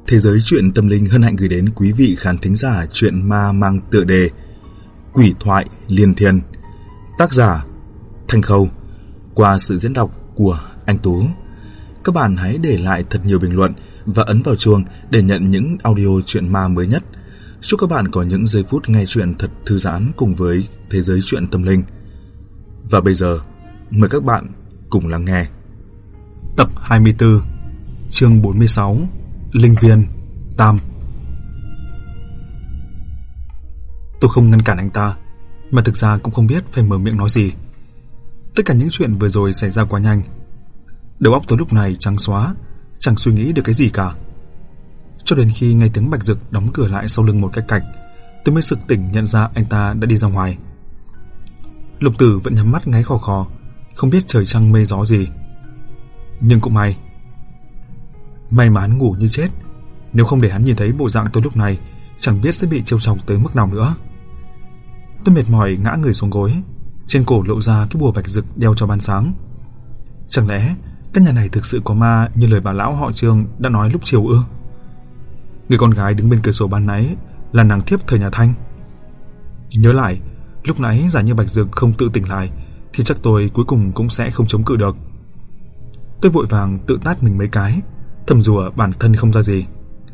Thế giới truyện tâm linh hân hạnh gửi đến quý vị khán thính giả truyện ma mang tựa đề Quỷ thoại liên thiên, tác giả Thanh Khâu, qua sự diễn đọc của anh Tú. Các bạn hãy để lại thật nhiều bình luận và ấn vào chuông để nhận những audio truyện ma mới nhất. Chúc các bạn có những giây phút nghe truyện thật thư giãn cùng với thế giới truyện tâm linh. Và bây giờ, mời các bạn cùng lắng nghe tập 24, chương 46, Linh Viên Tam. Tôi không ngăn cản anh ta, mà thực ra cũng không biết phải mở miệng nói gì. Tất cả những chuyện vừa rồi xảy ra quá nhanh. Đầu óc tôi lúc này trắng xóa, chẳng suy nghĩ được cái gì cả. Cho đến khi nghe tiếng Bạch Dực đóng cửa lại sau lưng một cái cạch, tôi mới sực tỉnh nhận ra anh ta đã đi ra ngoài. Lục Tử vẫn nhắm mắt ngáy khò khò, không biết trời trăng mây gió gì. Nhưng cũng may mà hắn ngủ như chết. Nếu không để hắn nhìn thấy bộ dạng tôi lúc này, chẳng biết sẽ bị trêu chọc tới mức nào nữa. Tôi mệt mỏi ngã người xuống gối, trên cổ lộ ra cái bùa Bạch Dực đeo cho ban sáng. Chẳng lẽ căn nhà này thực sự có ma như lời bà lão họ Trương đã nói lúc chiều ư? Người con gái đứng bên cửa sổ ban nãy là nàng thiếp thời nhà Thanh. Nhớ lại, lúc nãy giả như Bạch Dực không tự tỉnh lại thì chắc tôi cuối cùng cũng sẽ không chống cự được. Tôi vội vàng tự tát mình mấy cái, thầm rủa bản thân không ra gì.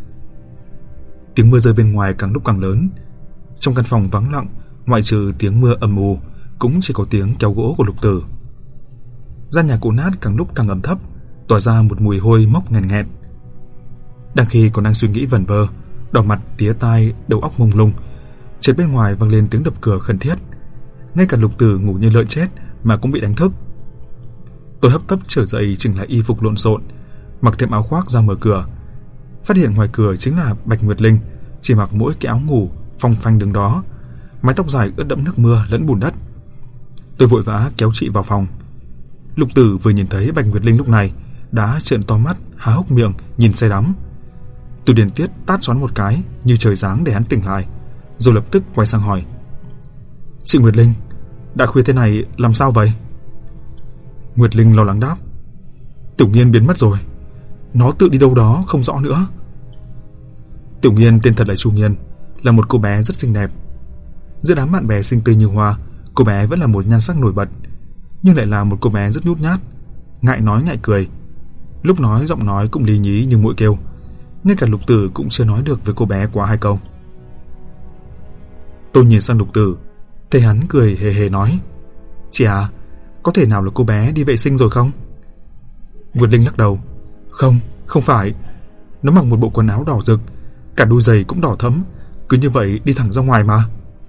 Tiếng mưa rơi bên ngoài càng lúc càng lớn. Trong căn phòng vắng lặng, ngoại trừ tiếng mưa ầm ù, cũng chỉ có tiếng kéo gỗ của Lục Tử. Gian nhà cũ nát càng lúc càng ẩm thấp, tỏa ra một mùi hôi mốc nghèn nghẹn. Đang khi còn đang suy nghĩ vẩn vơ, đỏ mặt tía tai, đầu óc mông lung, chợt bên ngoài vang lên tiếng đập cửa khẩn thiết. Ngay cả Lục Tử ngủ như lợn chết mà cũng bị đánh thức. Tôi hấp tấp trở dậy chỉnh lại y phục lộn xộn, mặc thêm áo khoác ra mở cửa. Phát hiện ngoài cửa chính là Bạch Nguyệt Linh, chỉ mặc mỗi cái áo ngủ phong phanh đứng đó, mái tóc dài ướt đẫm nước mưa lẫn bùn đất. Tôi vội vã kéo chị vào phòng. Lục Tử vừa nhìn thấy Bạch Nguyệt Linh lúc này đã trợn to mắt, há hốc miệng nhìn say đắm. Tôi điền tiết tát xoắn một cái như trời giáng để hắn tỉnh lại, rồi lập tức quay sang hỏi: "Chị Nguyệt Linh, đã khuya thế này làm sao vậy?" Nguyệt Linh lo lắng đáp: "Tiểu Nghiên biến mất rồi, nó tự đi đâu đó không rõ nữa." Tiểu Nghiên tên thật là Chu Nghiên, là một cô bé rất xinh đẹp. Giữa đám bạn bè xinh tươi như hoa, cô bé vẫn là một nhan sắc nổi bật, nhưng lại là một cô bé rất nhút nhát, ngại nói ngại cười. Lúc nói giọng nói cũng lí nhí như muỗi kêu. Ngay cả Lục Tử cũng chưa nói được với cô bé quá hai câu. Tôi nhìn sang Lục Tử, thấy hắn cười hề hề nói: "Chị à, có thể nào là cô bé đi vệ sinh rồi không?" Nguyệt Linh lắc đầu: Không phải. Nó mặc một bộ quần áo đỏ rực, cả đôi giày cũng đỏ thẫm, cứ như vậy đi thẳng ra ngoài mà."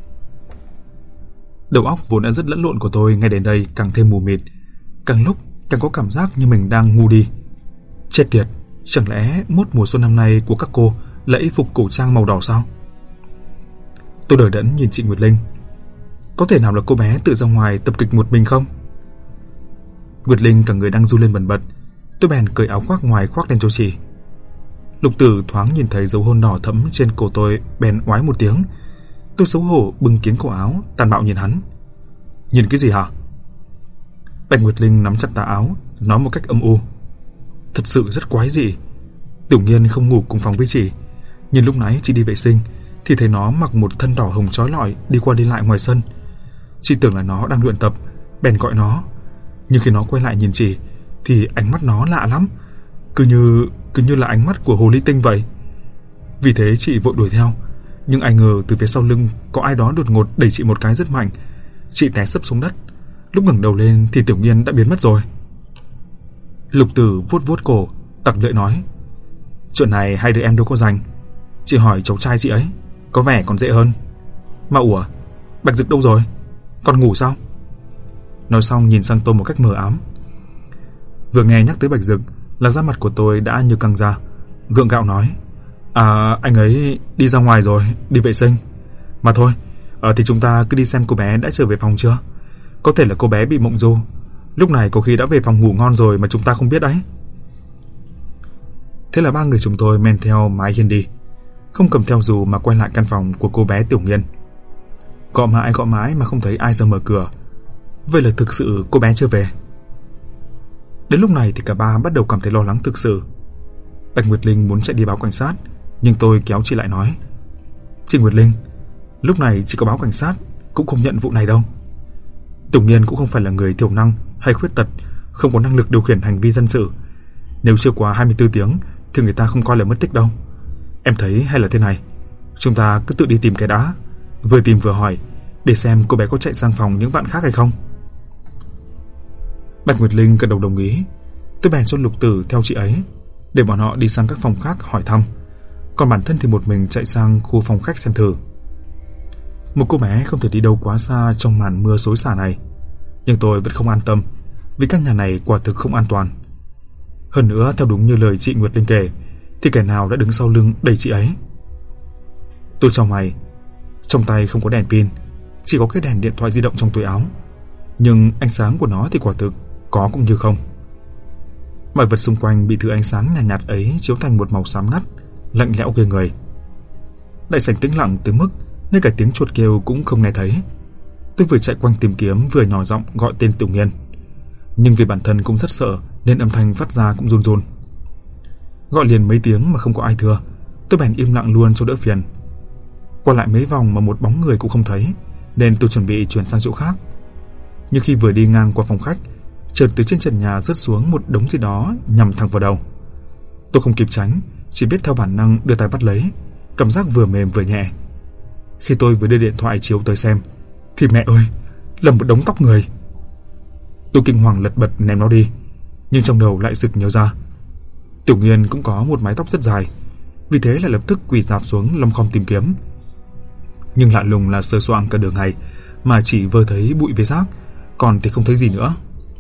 Đầu óc vốn đã rất lẫn lộn của tôi ngay đến đây càng thêm mù mịt, càng lúc càng có cảm giác như mình đang ngu đi. Chết tiệt, chẳng lẽ mốt mùa xuân năm nay của các cô là y phục cổ trang màu đỏ sao? Tôi đờ đẫn nhìn chị Nguyệt Linh. Có thể nào là cô bé tự ra ngoài tập kịch một mình không? Nguyệt Linh cả người đang run lên bần bật. Tôi bèn cởi áo khoác ngoài khoác lên cho chị. Lục Tử thoáng nhìn thấy dấu hôn đỏ thẫm trên cổ tôi, bèn oái một tiếng. Tôi xấu hổ bưng kín cổ áo, tàn bạo nhìn hắn. "Nhìn cái gì hả?" Bạch Nguyệt Linh nắm chặt tà áo, nói một cách âm u: "Thật sự rất quái dị. Tiểu Nghiên không ngủ cùng phòng với chị, nhưng lúc nãy chị đi vệ sinh thì thấy nó mặc một thân đỏ hồng chói lọi đi qua đi lại ngoài sân. Chị tưởng là nó đang luyện tập, bèn gọi nó. Nhưng khi nó quay lại nhìn chị thì ánh mắt nó lạ lắm, cứ như là ánh mắt của hồ ly tinh vậy. Vì thế chị vội đuổi theo, nhưng ai ngờ từ phía sau lưng có ai đó đột ngột đẩy chị một cái rất mạnh. Chị té sấp xuống đất. Lúc ngẩng đầu lên thì Tiểu Nghiên đã biến mất rồi." Lục Tử vuốt vuốt cổ, tặc lưỡi nói: "Chuyện này hai đứa em đâu có rành. Chị hỏi cháu trai chị ấy, có vẻ còn dễ hơn. Mà ủa, Bạch Dực đâu rồi? Còn ngủ sao?" Nói xong nhìn sang tôi một cách mờ ám. Vừa nghe nhắc tới Bạch Dực là da mặt của tôi đã như căng ra, gượng gạo nói: Anh ấy đi ra ngoài rồi, đi vệ sinh. Mà thôi, thì chúng ta cứ đi xem cô bé đã trở về phòng chưa. Có thể là cô bé bị mộng du, lúc này có khi đã về phòng ngủ ngon rồi mà chúng ta không biết đấy." Thế là ba người chúng tôi men theo mái hiên đi, không cầm theo dù mà quay lại căn phòng của cô bé Tiểu Nghiên. Gõ mãi mà không thấy ai ra mở cửa. Vậy là thực sự cô bé chưa về. Đến lúc này thì cả ba bắt đầu cảm thấy lo lắng thực sự. Bạch Nguyệt Linh muốn chạy đi báo cảnh sát, Nhưng tôi kéo chị lại nói: "Chị Nguyệt Linh, lúc này chị có báo cảnh sát cũng không nhận vụ này đâu. Tiểu Nghiên cũng không phải là người thiểu năng hay khuyết tật, không có năng lực điều khiển hành vi dân sự. Nếu chưa quá 24 tiếng thì người ta không coi là mất tích đâu. Em thấy hay là thế này, chúng ta cứ tự đi tìm cái đã, vừa tìm vừa hỏi để xem cô bé có chạy sang phòng những bạn khác hay không." Bạch Nguyệt Linh gật đầu đồng ý. Tôi bèn cho Lục Tử theo chị ấy, để bọn họ đi sang các phòng khác hỏi thăm, còn bản thân thì một mình chạy sang khu phòng khách xem thử. Một cô bé không thể đi đâu quá xa trong màn mưa xối xả này, nhưng tôi vẫn không an tâm, vì căn nhà này quả thực không an toàn. Hơn nữa, theo đúng như lời chị Nguyệt Linh kể, thì kẻ nào đã đứng sau lưng đẩy chị ấy. Tôi chau mày, trong tay không có đèn pin, chỉ có cái đèn điện thoại di động trong túi áo, nhưng ánh sáng của nó thì quả thực có cũng như không. Mọi vật xung quanh bị thứ ánh sáng nhạt nhạt ấy chiếu thành một màu xám ngắt, lạnh lẽo ghê người. Đại sảnh tĩnh lặng tới mức ngay cả tiếng chuột kêu cũng không nghe thấy. Tôi vừa chạy quanh tìm kiếm vừa nhỏ giọng gọi tên Tiểu Nghiên, nhưng vì bản thân cũng rất sợ nên âm thanh phát ra cũng run run. Gọi liền mấy tiếng mà không có ai thưa, tôi bèn im lặng luôn cho đỡ phiền. Qua lại mấy vòng mà một bóng người cũng không thấy, nên tôi chuẩn bị chuyển sang chỗ khác. Nhưng khi vừa đi ngang qua phòng khách, chợt từ trên trần nhà rớt xuống một đống gì đó nhằm thẳng vào đầu. Tôi không kịp tránh, chỉ biết theo bản năng đưa tay bắt lấy, cảm giác vừa mềm vừa nhẹ. Khi tôi vừa đưa điện thoại chiếu tới xem, thì mẹ ơi, là một đống tóc người. Tôi kinh hoàng lật bật ném nó đi, nhưng trong đầu lại sực nhớ ra Tiểu Nghiên cũng có một mái tóc rất dài, vì thế lại lập tức quỳ rạp xuống lom khom tìm kiếm. Nhưng lạ lùng là sờ soạng cả đường này mà chỉ vơ thấy bụi với rác, còn thì không thấy gì nữa.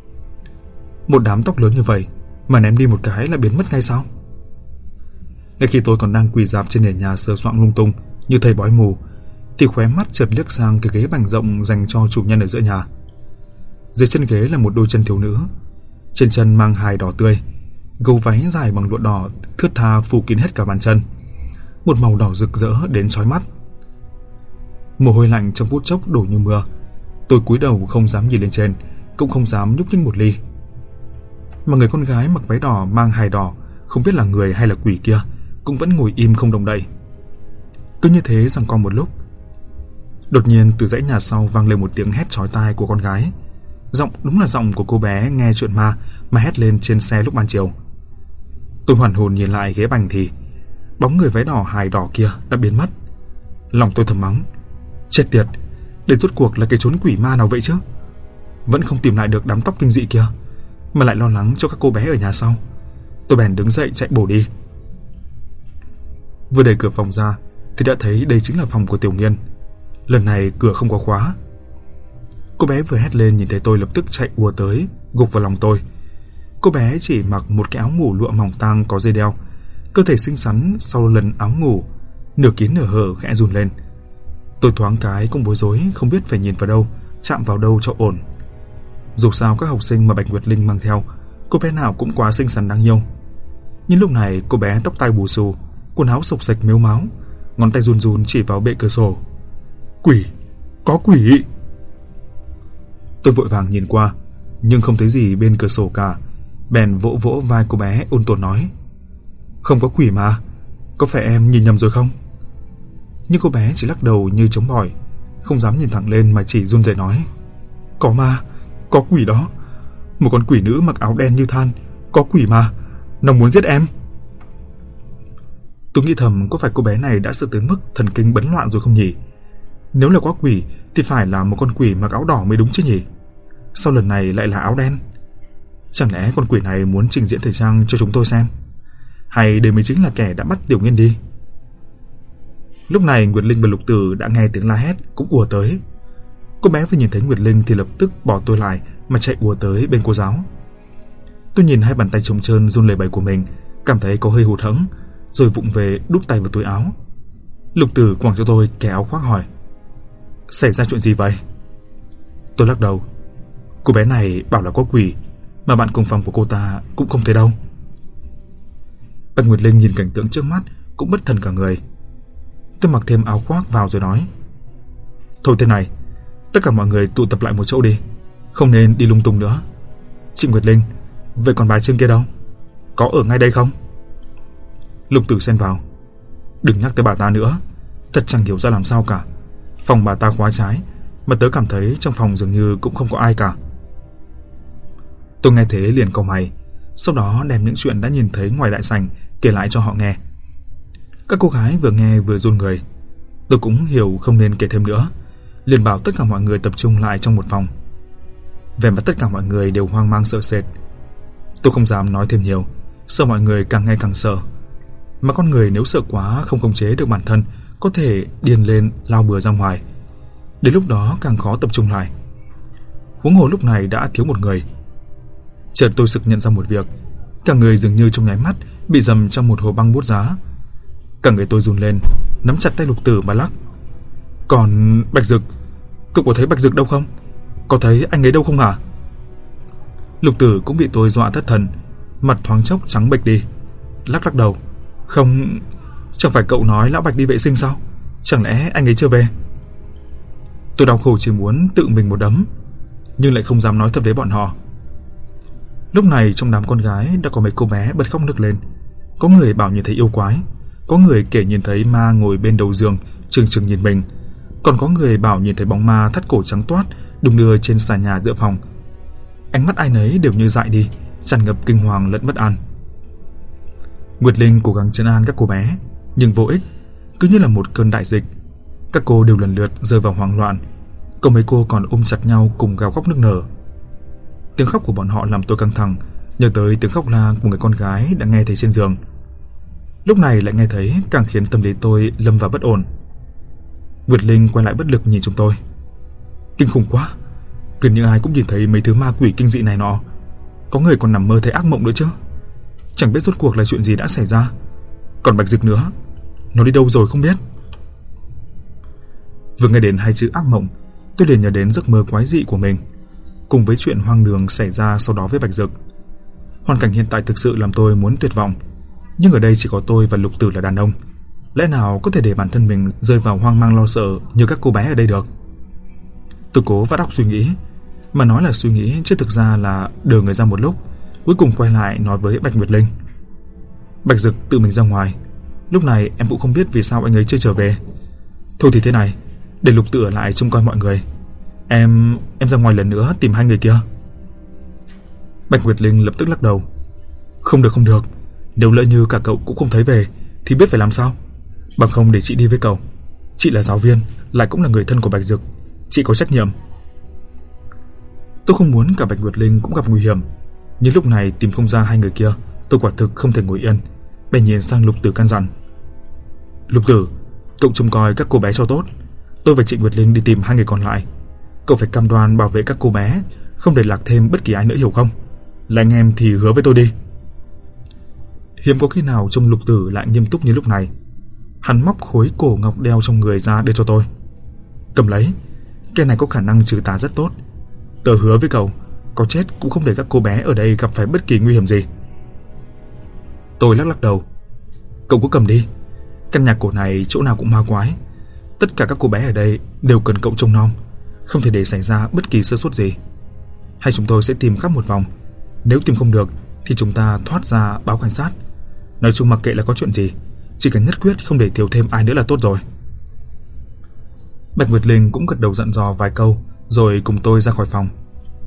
Một đám tóc lớn như vậy mà ném đi một cái là biến mất ngay sao? Ngay khi tôi còn đang quỳ rạp trên nền nhà sờ soạng lung tung như thầy bói mù, thì khóe mắt chợt liếc sang cái ghế bành rộng dành cho chủ nhân ở giữa nhà. Dưới chân ghế là một đôi chân thiếu nữ, trên chân mang hài đỏ tươi, gấu váy dài bằng lụa đỏ thướt tha phủ kín hết cả bàn chân, một màu đỏ rực rỡ đến chói mắt. Mồ hôi lạnh trong phút chốc đổ như mưa. Tôi cúi đầu không dám nhìn lên trên, cũng không dám nhúc nhích một ly. Mà người con gái mặc váy đỏ mang hài đỏ, không biết là người hay là quỷ kia, cũng vẫn ngồi im không động đậy. Cứ như thế giằng co một lúc, đột nhiên từ dãy nhà sau vang lên một tiếng hét chói tai của con gái. Giọng đúng là giọng của cô bé nghe chuyện ma mà hét lên trên xe lúc ban chiều. Tôi hoàn hồn nhìn lại ghế bành thì bóng người váy đỏ hài đỏ kia đã biến mất. Lòng tôi thầm mắng: chết tiệt, đây rốt cuộc là cái chốn quỷ ma nào vậy chứ? Vẫn không tìm lại được đám tóc kinh dị kia, mà lại lo lắng cho các cô bé ở nhà sau. Tôi bèn đứng dậy chạy bổ đi. Vừa đẩy cửa phòng ra thì đã thấy đây chính là phòng của Tiểu Nghiên. Lần này cửa không có khóa. Cô bé vừa hét lên nhìn thấy tôi lập tức chạy ùa tới, gục vào lòng tôi. Cô bé chỉ mặc một cái áo ngủ lụa mỏng tang có dây đeo, cơ thể xinh xắn sau lần áo ngủ nửa kín nửa hở khẽ run lên. Tôi thoáng cái cũng bối rối, không biết phải nhìn vào đâu, chạm vào đâu cho ổn. Dù sao các học sinh mà Bạch Nguyệt Linh mang theo, cô bé nào cũng quá xinh xắn đáng yêu. Nhưng lúc này cô bé tóc tai bù xù, quần áo xộc xệch mếu máo, ngón tay run run chỉ vào bệ cửa sổ. Quỷ, có quỷ! Tôi vội vàng nhìn qua, nhưng không thấy gì bên cửa sổ cả, bèn vỗ vỗ vai cô bé ôn tồn nói: không có quỷ mà, có phải em nhìn nhầm rồi không? Nhưng cô bé chỉ lắc đầu như chống bỏi, không dám nhìn thẳng lên mà chỉ run rẩy nói: có ma, có quỷ đó, một con quỷ nữ mặc áo đen như than, có quỷ mà, nó muốn giết em. Tôi nghĩ thầm có phải cô bé này đã sợ tới mức thần kinh bấn loạn rồi không nhỉ? Nếu là có quỷ thì phải là một con quỷ mặc áo đỏ mới đúng chứ nhỉ? Sao lần này lại là áo đen? Chẳng lẽ con quỷ này muốn trình diễn thời trang cho chúng tôi xem? Hay đây mới chính là kẻ đã bắt Tiểu Nghiên đi? Lúc này Nguyệt Linh và Lục Tử đã nghe tiếng la hét cũng ùa tới. Cô bé vừa nhìn thấy Nguyệt Linh thì lập tức bỏ tôi lại mà chạy ùa tới bên cô giáo. Tôi nhìn hai bàn tay trống trơn run lẩy bẩy của mình, cảm thấy có hơi hụt hẫng, rồi vụng về đút tay vào túi áo. Lục Tử quẳng cho tôi cái áo khoác hỏi: xảy ra chuyện gì vậy? Tôi lắc đầu: cô bé này bảo là có quỷ, mà bạn cùng phòng của cô ta cũng không thấy đâu. Bạch Nguyệt Linh nhìn cảnh tượng trước mắt cũng bất thần cả người. Tôi mặc thêm áo khoác vào rồi nói: thôi thế này, tất cả mọi người tụ tập lại một chỗ đi, không nên đi lung tung nữa. Chị Nguyệt Linh, vậy còn bà Trương kia đâu? Có ở ngay đây không? Lục Tử xen vào: Đừng nhắc tới bà ta nữa, thật chẳng hiểu ra làm sao cả. Phòng bà ta khóa trái, mà tớ cảm thấy trong phòng dường như cũng không có ai cả. Tôi nghe thế liền cau mày, sau đó đem những chuyện đã nhìn thấy ngoài đại sảnh kể lại cho họ nghe. Các cô gái vừa nghe vừa run người. Tôi cũng hiểu không nên kể thêm nữa, liền bảo tất cả mọi người tập trung lại trong một phòng. Vẻ mặt tất cả mọi người đều hoang mang sợ sệt. Tôi không dám nói thêm nhiều, sợ mọi người càng nghe càng sợ. Mà con người nếu sợ quá không khống chế được bản thân, có thể điên lên lao bừa ra ngoài. Đến lúc đó càng khó tập trung lại. Huống hồ lúc này đã thiếu một người. Chợt tôi sực nhận ra một việc, cả người dường như trong nháy mắt bị dầm trong một hồ băng bút giá. Cả người tôi run lên, nắm chặt tay Lục Tử mà lắc. Còn Bạch Dực, cậu có thấy Bạch Dực đâu không? Có thấy anh ấy đâu không hả? Lục Tử cũng bị tôi dọa thất thần, mặt thoáng chốc trắng bệch đi, lắc đầu. Không, chẳng phải cậu nói lão Bạch đi vệ sinh sao? Chẳng lẽ anh ấy chưa về? Tôi đau khổ chỉ muốn tự mình một đấm, nhưng lại không dám nói thật với bọn họ. Lúc này trong đám con gái đã có mấy cô bé bật khóc nức lên. Có người bảo nhìn thấy yêu quái, có người kể nhìn thấy ma ngồi bên đầu giường trừng trừng nhìn mình, còn có người bảo nhìn thấy bóng ma thắt cổ trắng toát đung đưa trên xà nhà giữa phòng. Ánh mắt ai nấy đều như dại đi, tràn ngập kinh hoàng lẫn bất an. Nguyệt Linh cố gắng trấn an các cô bé, nhưng vô ích, cứ như là một cơn đại dịch. Các cô đều lần lượt rơi vào hoang loạn, có mấy cô còn ôm chặt nhau cùng gào khóc nức nở. Tiếng khóc của bọn họ làm tôi căng thẳng, nhớ tới tiếng khóc la của người con gái đã nghe thấy trên giường. Lúc này lại nghe thấy càng khiến tâm lý tôi lâm vào bất ổn. Nguyệt Linh quay lại bất lực nhìn chúng tôi. Kinh khủng quá, gần như ai cũng nhìn thấy mấy thứ ma quỷ kinh dị này nọ. Có người còn nằm mơ thấy ác mộng nữa chứ. Chẳng biết rốt cuộc là chuyện gì đã xảy ra. Còn Bạch Dực nữa, nó đi đâu rồi không biết. Vừa nghe đến hai chữ ác mộng, tôi liền nhớ đến giấc mơ quái dị của mình, cùng với chuyện hoang đường xảy ra sau đó với Bạch Dực. Hoàn cảnh hiện tại thực sự làm tôi muốn tuyệt vọng. Nhưng ở đây chỉ có tôi và Lục Tử là đàn ông, lẽ nào có thể để bản thân mình rơi vào hoang mang lo sợ như các cô bé ở đây được? Tôi cố vắt óc suy nghĩ, mà nói là suy nghĩ chứ thực ra là đờ người ra một lúc, cuối cùng quay lại nói với Bạch Nguyệt Linh. Bạch Dực tự mình ra ngoài, lúc này em cũng không biết vì sao anh ấy chưa trở về. Thôi thì thế này, để Lục Tử ở lại trông coi mọi người. Em ra ngoài lần nữa tìm hai người kia. Bạch Nguyệt Linh lập tức lắc đầu. Không được, nếu lỡ như cả cậu cũng không thấy về thì biết phải làm sao. Bằng không để chị đi với cậu. Chị là giáo viên, lại cũng là người thân của Bạch Dực, chị có trách nhiệm. Tôi không muốn cả Bạch Nguyệt Linh cũng gặp nguy hiểm, nhưng lúc này tìm không ra hai người kia, tôi quả thực không thể ngồi yên, bèn nhìn sang Lục Tử căn dặn. Lục Tử, cậu trông coi các cô bé cho tốt. Tôi và chị Nguyệt Linh đi tìm hai người còn lại. Cậu phải cam đoan bảo vệ các cô bé, không để lạc thêm bất kỳ ai nữa, hiểu không? Là anh em thì hứa với tôi đi. Hiếm có khi nào trông Lục Tử lại nghiêm túc như lúc này. Hắn móc khối cổ ngọc đeo trong người ra đưa cho tôi. Cầm lấy, cái này có khả năng trừ tà rất tốt. Tớ hứa với cậu, có chết cũng không để các cô bé ở đây gặp phải bất kỳ nguy hiểm gì. Tôi lắc đầu. Cậu cứ cầm đi, căn nhà cổ này chỗ nào cũng ma quái. Tất cả các cô bé ở đây đều cần cậu trông nom, không thể để xảy ra bất kỳ sơ suất gì. Hay chúng tôi sẽ tìm khắp một vòng, nếu tìm không được thì chúng ta thoát ra báo cảnh sát. Nói chung mặc kệ là có chuyện gì, chỉ cần nhất quyết không để thiếu thêm ai nữa là tốt rồi. Bạch Nguyệt Linh cũng gật đầu dặn dò vài câu, rồi cùng tôi ra khỏi phòng.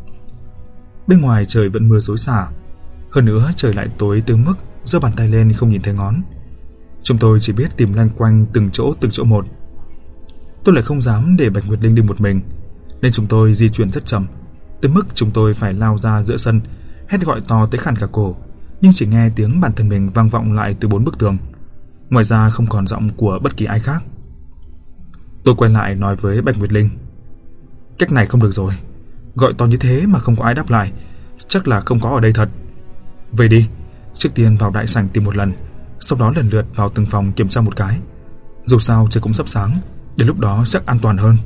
Bên ngoài trời vẫn mưa xối xả, hơn nữa trời lại tối tới mức giơ bàn tay lên không nhìn thấy ngón. Chúng tôi chỉ biết tìm loanh quanh từng chỗ một. Tôi lại không dám để Bạch Nguyệt Linh đi một mình, nên chúng tôi di chuyển rất chậm, tới mức chúng tôi phải lao ra giữa sân, hét gọi to tới khàn cả cổ, nhưng chỉ nghe tiếng bản thân mình vang vọng lại từ 4 bức tường. Ngoài ra không còn giọng của bất kỳ ai khác. Tôi quay lại nói với Bạch Nguyệt Linh. Cách này không được rồi, gọi to như thế mà không có ai đáp lại, chắc là không có ở đây thật. Về đi, trước tiên vào đại sảnh tìm một lần, sau đó lần lượt vào từng phòng kiểm tra một cái. Dù sao trời cũng sắp sáng, đến lúc đó chắc an toàn hơn.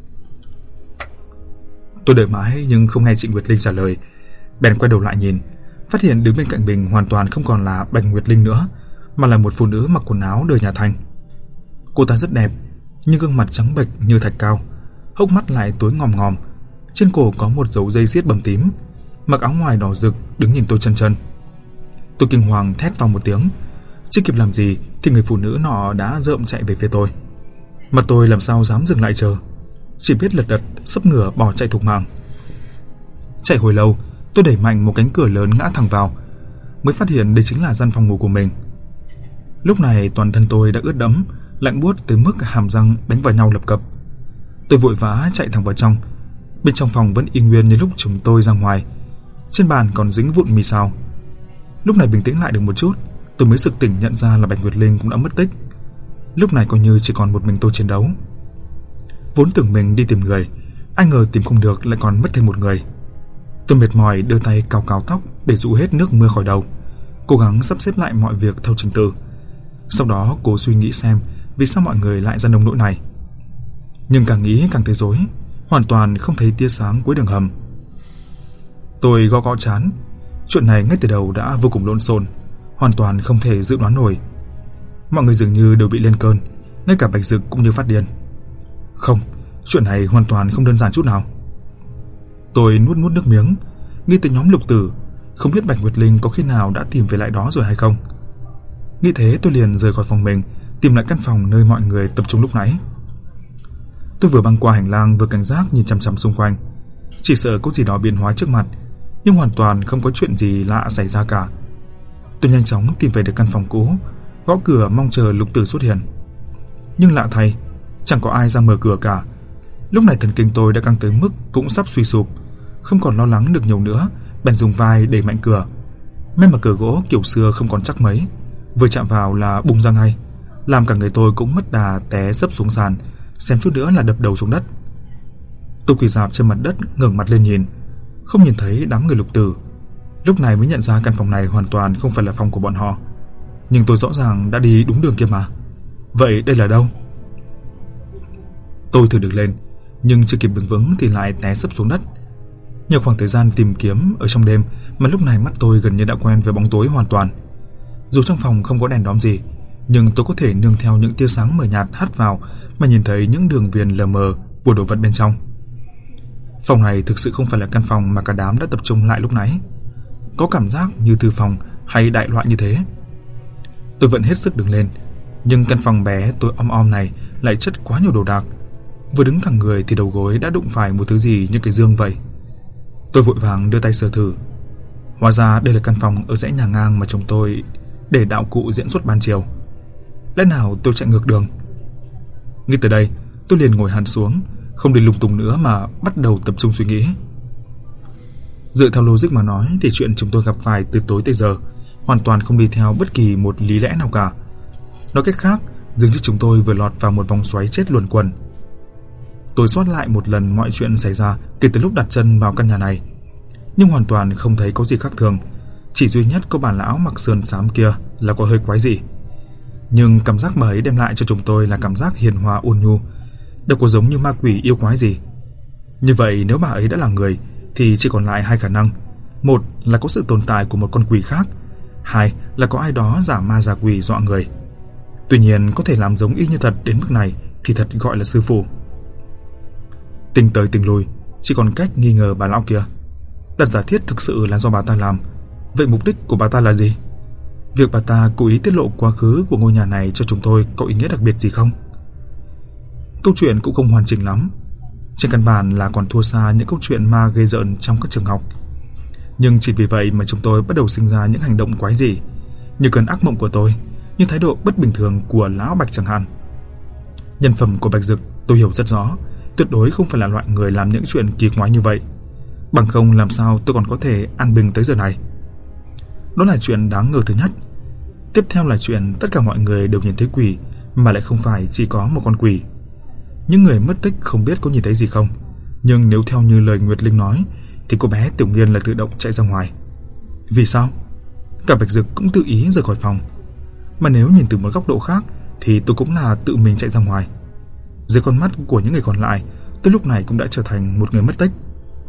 Tôi đợi mãi nhưng không nghe chị Nguyệt Linh trả lời, bèn quay đầu lại nhìn, phát hiện đứng bên cạnh mình hoàn toàn không còn là Bạch Nguyệt Linh nữa, mà là một phụ nữ mặc quần áo đời nhà Thanh. Cô ta rất đẹp, nhưng gương mặt trắng bệch như thạch cao, hốc mắt lại tối ngòm ngòm, trên cổ có một dấu dây xiết bầm tím, mặc áo ngoài đỏ rực đứng nhìn tôi chân chân. Tôi kinh hoàng thét vào một tiếng, chưa kịp làm gì thì người phụ nữ nọ đã rợm chạy về phía tôi. Mà tôi làm sao dám dừng lại chờ, chỉ biết lật đật sấp ngửa bỏ chạy thục mạng. Chạy hồi lâu, tôi đẩy mạnh một cánh cửa lớn ngã thẳng vào, mới phát hiện đây chính là gian phòng ngủ của mình. Lúc này toàn thân tôi đã ướt đẫm, lạnh buốt tới mức hàm răng đánh vào nhau lập cập. Tôi vội vã chạy thẳng vào trong. Bên trong phòng vẫn y nguyên như lúc chúng tôi ra ngoài. Trên bàn còn dính vụn mì xào. Lúc này bình tĩnh lại được một chút, tôi mới sực tỉnh nhận ra là Bạch Nguyệt Linh cũng đã mất tích. Lúc này coi như chỉ còn một mình tôi chiến đấu. Vốn tưởng mình đi tìm người, ai ngờ tìm không được lại còn mất thêm một người. Tôi mệt mỏi đưa tay cào cào tóc để dụ hết nước mưa khỏi đầu, cố gắng sắp xếp lại mọi việc theo trình tự. Sau đó cố suy nghĩ xem vì sao mọi người lại ra nông nỗi này. Nhưng càng nghĩ càng thấy rối, hoàn toàn không thấy tia sáng cuối đường hầm. Tôi gõ gõ trán. Chuyện này ngay từ đầu đã vô cùng lộn xộn, hoàn toàn không thể dự đoán nổi. Mọi người dường như đều bị lên cơn, ngay cả Bạch Dực cũng như phát điên. Không, chuyện này hoàn toàn không đơn giản chút nào. Tôi nuốt nước miếng, nghĩ tới nhóm Lục Tử, không biết Bạch Nguyệt Linh có khi nào đã tìm về lại đó rồi hay không. Nghĩ thế tôi liền rời khỏi phòng mình, tìm lại căn phòng nơi mọi người tập trung lúc nãy. Tôi vừa băng qua hành lang vừa cảnh giác nhìn chằm chằm xung quanh, chỉ sợ có gì đó biến hóa trước mặt, nhưng hoàn toàn không có chuyện gì lạ xảy ra cả. Tôi nhanh chóng tìm về được căn phòng cũ, gõ cửa mong chờ Lục Tử xuất hiện. Nhưng lạ thay, chẳng có ai ra mở cửa cả. Lúc này thần kinh tôi đã căng tới mức cũng sắp suy sụp, không còn lo lắng được nhiều nữa, bèn dùng vai đẩy mạnh cửa. May mà cửa gỗ kiểu xưa không còn chắc mấy, vừa chạm vào là bung ra ngay, làm cả người tôi cũng mất đà té sấp xuống sàn, xem chút nữa là đập đầu xuống đất. Tôi quỳ rạp trên mặt đất ngẩng mặt lên nhìn, không nhìn thấy đám người Lục Tử. Lúc này mới nhận ra căn phòng này hoàn toàn không phải là phòng của bọn họ. Nhưng tôi rõ ràng đã đi đúng đường kia mà. Vậy đây là đâu? Tôi thử đứng lên, nhưng chưa kịp đứng vững thì lại té sấp xuống đất. Nhờ khoảng thời gian tìm kiếm ở trong đêm mà lúc này mắt tôi gần như đã quen với bóng tối hoàn toàn. Dù trong phòng không có đèn đóm gì, nhưng tôi có thể nương theo những tia sáng mờ nhạt hắt vào mà nhìn thấy những đường viền lờ mờ của đồ vật bên trong. Phòng này thực sự không phải là căn phòng mà cả đám đã tập trung lại lúc nãy. Có cảm giác như thư phòng hay đại loại như thế. Tôi vẫn hết sức đứng lên, nhưng căn phòng bé tối om này lại chất quá nhiều đồ đạc. Vừa đứng thẳng người thì đầu gối đã đụng phải một thứ gì như cái giường vậy. Tôi vội vàng đưa tay sờ thử. Hóa ra đây là căn phòng ở dãy nhà ngang mà chúng tôi để đạo cụ diễn xuất ban chiều. Lẽ nào tôi chạy ngược đường? Ngay từ đây tôi liền ngồi hẳn xuống, không đi lung tung nữa mà bắt đầu tập trung suy nghĩ. Dựa theo logic mà nói thì chuyện chúng tôi gặp phải từ tối tới giờ hoàn toàn không đi theo bất kỳ một lý lẽ nào cả. Nói cách khác, dường như chúng tôi vừa lọt vào một vòng xoáy chết luẩn quẩn. Tôi soát lại một lần mọi chuyện xảy ra kể từ lúc đặt chân vào căn nhà này, nhưng hoàn toàn không thấy có gì khác thường. Chỉ duy nhất có bà lão mặc sườn xám kia là có hơi quái dị. Nhưng cảm giác bà ấy đem lại cho chúng tôi là cảm giác hiền hòa ôn nhu, đâu có giống như ma quỷ yêu quái gì. Như vậy nếu bà ấy đã là người thì chỉ còn lại hai khả năng. Một là có sự tồn tại của một con quỷ khác, hai là có ai đó giả ma giả quỷ dọa người. Tuy nhiên có thể làm giống y như thật đến mức này thì thật gọi là sư phụ. Tình tới tình lui, chỉ còn cách nghi ngờ bà lão kia. Đặt giả thiết thực sự là do bà ta làm, vậy mục đích của bà ta là gì? Việc bà ta cố ý tiết lộ quá khứ của ngôi nhà này cho chúng tôi có ý nghĩa đặc biệt gì không? Câu chuyện cũng không hoàn chỉnh lắm. Trên căn bản là còn thua xa những câu chuyện ma ghê rợn trong các trường học. Nhưng chỉ vì vậy mà chúng tôi bắt đầu sinh ra những hành động quái dị, như cơn ác mộng của tôi, như thái độ bất bình thường của lão Bạch chẳng hạn. Nhân phẩm của Bạch Dực tôi hiểu rất rõ, tuyệt đối không phải là loại người làm những chuyện kỳ quái như vậy. Bằng không làm sao tôi còn có thể an bình tới giờ này. Đó là chuyện đáng ngờ thứ nhất. Tiếp theo là chuyện tất cả mọi người đều nhìn thấy quỷ, mà lại không phải chỉ có một con quỷ. Những người mất tích không biết có nhìn thấy gì không, nhưng nếu theo như lời Nguyệt Linh nói thì cô bé Tiểu Nghiên là tự động chạy ra ngoài. Vì sao? Cả Bạch Dực cũng tự ý rời khỏi phòng. Mà nếu nhìn từ một góc độ khác thì tôi cũng là tự mình chạy ra ngoài. Dưới con mắt của những người còn lại, tôi lúc này cũng đã trở thành một người mất tích.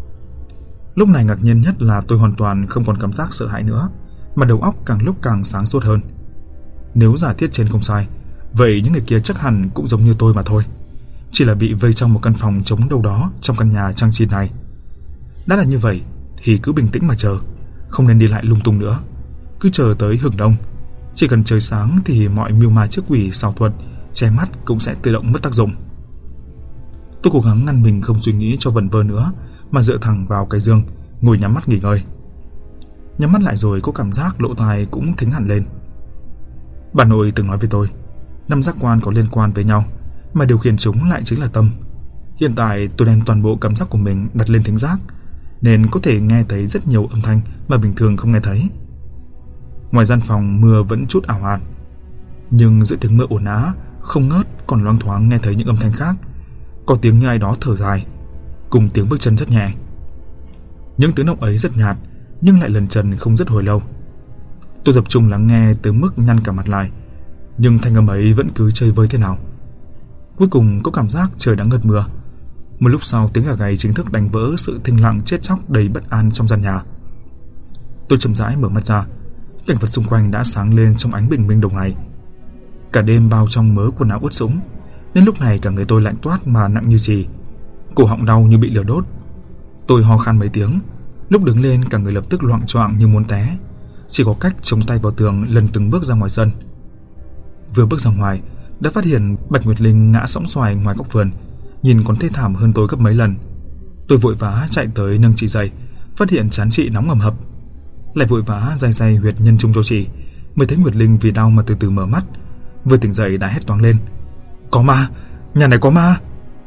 Lúc này ngạc nhiên nhất là tôi hoàn toàn không còn cảm giác sợ hãi nữa, mà đầu óc càng lúc càng sáng suốt hơn. Nếu giả thiết trên không sai, vậy những người kia chắc hẳn cũng giống như tôi mà thôi, chỉ là bị vây trong một căn phòng trống đâu đó trong căn nhà trang trí này. Đã là như vậy thì cứ bình tĩnh mà chờ, không nên đi lại lung tung nữa. Cứ chờ tới hừng đông, Chỉ cần trời sáng thì mọi mưu ma trước quỷ xảo thuật che mắt cũng sẽ tự động mất tác dụng. Tôi cố gắng ngăn mình không suy nghĩ cho vẩn vơ nữa, mà dựa thẳng vào cái giường, ngồi nhắm mắt nghỉ ngơi. Nhắm mắt lại rồi có cảm giác lỗ tai cũng thính hẳn lên. Bà nội từng nói với tôi, 5 giác quan có liên quan với nhau, mà điều khiển chúng lại chính là tâm. Hiện tại tôi đem toàn bộ cảm giác của mình đặt lên thính giác, nên có thể nghe thấy rất nhiều âm thanh mà bình thường không nghe thấy. Ngoài gian phòng mưa vẫn chút ảo ạt, nhưng giữa tiếng mưa ồn ào không ngớt còn loang thoáng nghe thấy những âm thanh khác. Có tiếng như ai đó thở dài, cùng tiếng bước chân rất nhẹ. Những tiếng động ấy rất nhạt, nhưng lại lần trần không dứt hồi lâu. Tôi tập trung lắng nghe tới mức nhăn cả mặt lại, nhưng thanh âm ấy vẫn cứ chơi vơi thế nào. Cuối cùng có cảm giác trời đã ngớt mưa. Một lúc sau tiếng gà gáy chính thức đánh vỡ sự thinh lặng chết chóc đầy bất an trong gian nhà. Tôi chậm rãi mở mắt ra, cảnh vật xung quanh đã sáng lên trong ánh bình minh đầu ngày. Cả đêm bao trong mớ quần áo ướt sũng, nên lúc này cả người tôi lạnh toát mà nặng như chì, cổ họng đau như bị lửa đốt. Tôi ho khan mấy tiếng, lúc đứng lên cả người lập tức loạng choạng như muốn té, chỉ có cách chống tay vào tường lần từng bước ra ngoài sân. Vừa bước ra ngoài đã phát hiện Bạch Nguyệt Linh ngã sõng xoài ngoài góc vườn, nhìn còn thê thảm hơn tôi gấp mấy lần. Tôi vội vã chạy tới nâng chị dậy, phát hiện trán chị nóng hầm hập, lại vội vã day day huyệt nhân trung cho chị, mới thấy Nguyệt Linh vì đau mà từ từ mở mắt, vừa tỉnh dậy đã hét toáng lên: "Có ma, nhà này có ma!"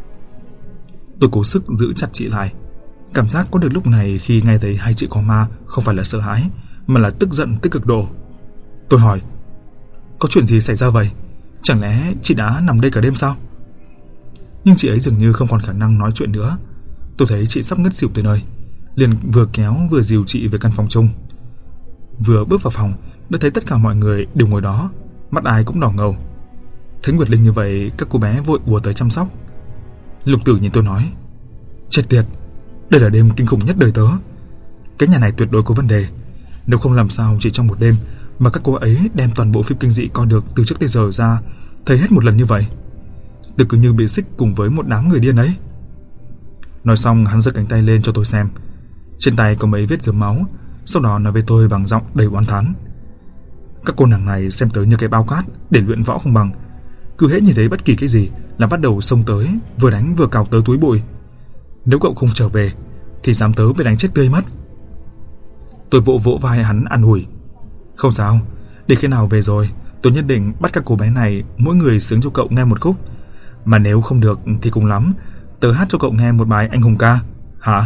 Tôi cố sức giữ chặt chị lại. Cảm giác có được lúc này khi nghe thấy hai chữ có ma không phải là sợ hãi, mà là tức giận tới cực độ. Tôi hỏi: "Có chuyện gì xảy ra vậy? Chẳng lẽ chị đã nằm đây cả đêm sao?" Nhưng chị ấy dường như không còn khả năng nói chuyện nữa. Tôi thấy chị sắp ngất xỉu tới nơi, liền vừa kéo vừa dìu chị về căn phòng chung. Vừa bước vào phòng đã thấy tất cả mọi người đều ngồi đó, mắt ai cũng đỏ ngầu. Thấy Nguyệt Linh như vậy, các cô bé vội ùa tới chăm sóc. Lục Tử nhìn tôi nói: "Chết tiệt, đây là đêm kinh khủng nhất đời tớ. Cái nhà này tuyệt đối có vấn đề. Nếu không làm sao chỉ trong một đêm mà các cô ấy đem toàn bộ phim kinh dị coi được từ trước tới giờ ra thấy hết một lần như vậy. Tôi cứ như bị xích cùng với một đám người điên ấy." Nói xong hắn giơ cánh tay lên cho tôi xem. Trên tay có mấy vết rớm máu, sau đó nói với tôi bằng giọng đầy oán thán: "Các cô nàng này xem tới như cái bao cát để luyện võ không bằng, cứ hễ nhìn thấy bất kỳ cái gì là bắt đầu xông tới, vừa đánh vừa cào tớ túi bụi. Nếu cậu không trở về thì dám tớ phải đánh chết tươi mất." Tôi vỗ vỗ vai hắn an ủi: "Không sao, để khi nào về rồi tôi nhất định bắt các cô bé này mỗi người sướng cho cậu nghe một khúc, mà nếu không được thì cùng lắm tớ hát cho cậu nghe một bài anh hùng ca, hả?"